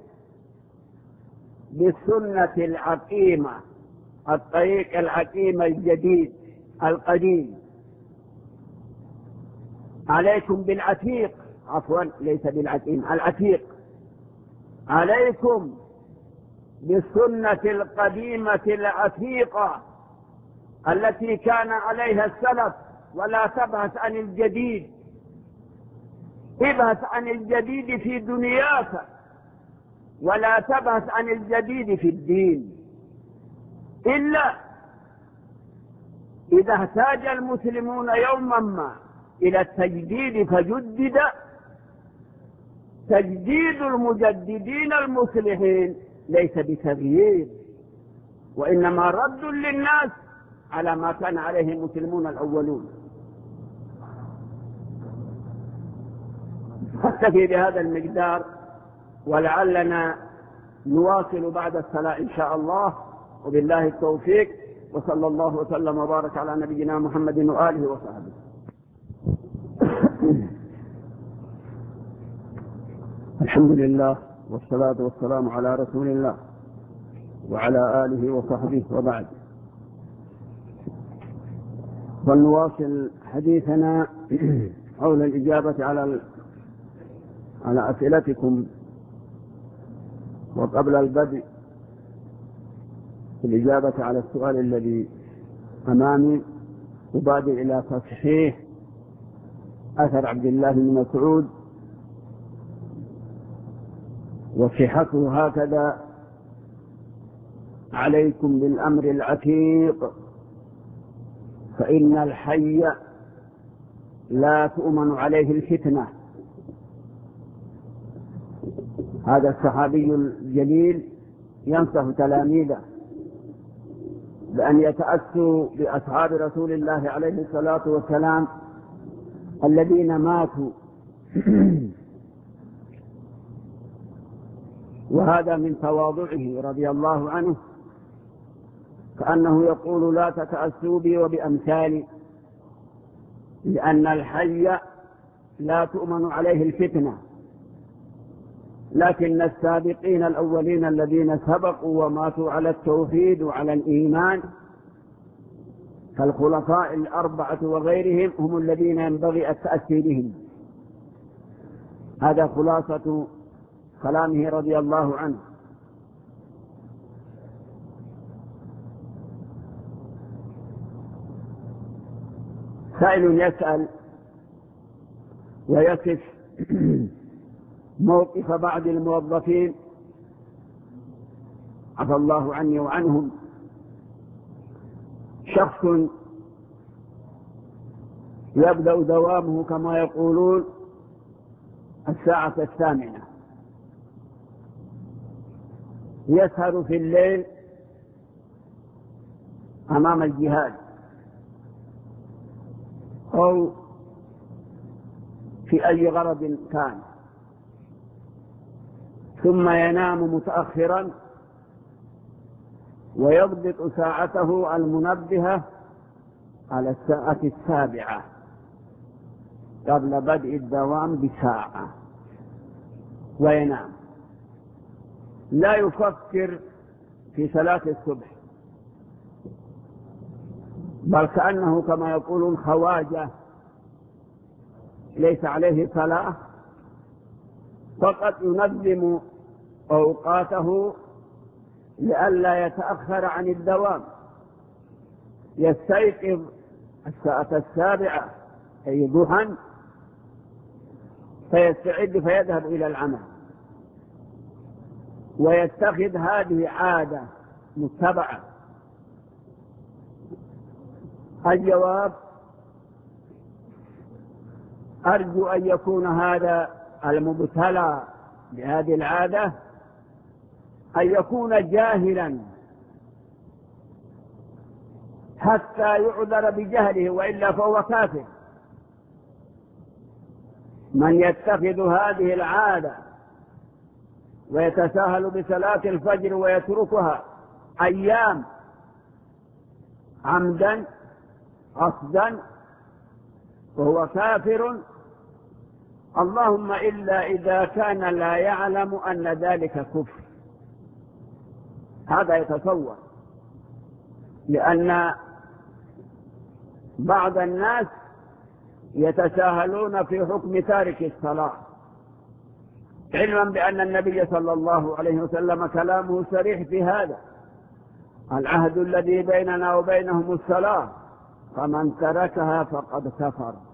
Speaker 1: بالسنة العقيمة، الطريق العقيم الجديد القديم. عليكم بالعتيق، عفوا ليس بالعقيم، العتيق. عليكم بالسنة القديمة العتيقة التي كان عليها السلف، ولا تبحث عن الجديد، ابحث عن الجديد في دنياك ولا تبحث عن الجديد في الدين، إلا إذا احتاج المسلمون يوما ما إلى التجديد فجدد. تجديد المجددين المصلحين ليس بتغيير، وإنما رد للناس على ما كان عليه المسلمون الأولون. نكتفي بهذا المقدار، ولعلنا نواصل بعد الصلاة إن شاء الله، وبالله التوفيق، وصلى الله وسلم وبارك على نبينا محمد وآله وصحبه. الحمد لله والصلاة والسلام على رسول الله وعلى آله وصحبه، وبعد. فلنواصل حديثنا حول الإجابة على على أسئلتكم. وقبل البدء في الإجابة على السؤال الذي أمامي أبادر إلى تصحيح أثر عبد الله بن مسعود، وصحته هكذا: عليكم بالأمر العتيق فإن الحي لا تؤمن عليه الفتنة. هذا الصحابي الجليل ينصح تلاميذه بأن يتأسوا بأصحاب رسول الله عليه الصلاة والسلام الذين ماتوا، وهذا من تواضعه رضي الله عنه، كأنه يقول: لا تتأسوا بي وبأمثالي، لأن الحي لا تؤمن عليه الفتنة. لكن السابقين الأولين الذين سبقوا وماتوا على التوحيد وعلى الإيمان كالخلفاء الأربعة وغيرهم هم الذين ينبغي التأسي بهم. هذا خلاصة كلامه رضي الله عنه. سائل يسأل ويصف موقف بعض الموظفين عفى الله عني وعنهم. شخص يبدأ دوامه كما يقولون الساعة الثامنة، يسهر في الليل أمام الجهاد أو في أي غرض كان، ثم ينام متأخرا ويضبط ساعته المنبهة على الساعة السابعة قبل بدء الدوام بساعة وينام، لا يفكر في صلاة الصبح، بل كأنه كما يقولون خواجة ليس عليه صلاة، فقط ينظم أوقاته لئلا يتأخر عن الدوام. يستيقظ الساعة السابعة أي ضحى فيستعد فيذهب إلى العمل، ويتخذ هذه عادة متبعة الجواب: أرجو أن يكون هذا المبتلى بهذه العادة أن يكون جاهلا حتى يعذر بجهله، وإلا فهو كافر. من يتخذ هذه العادة ويتساهل بصلاة الفجر ويتركها أيام عمدا قصدا وهو كافر، اللهم إلا إذا كان لا يعلم أن ذلك كفر. هذا يتصور، لأن بعض الناس يتساهلون في حكم تارك الصلاة، علما بأن النبي صلى الله عليه وسلم كلامه صريح في هذا: العهد الذي بيننا وبينهم الصلاة، فمن تركها فقد كفر.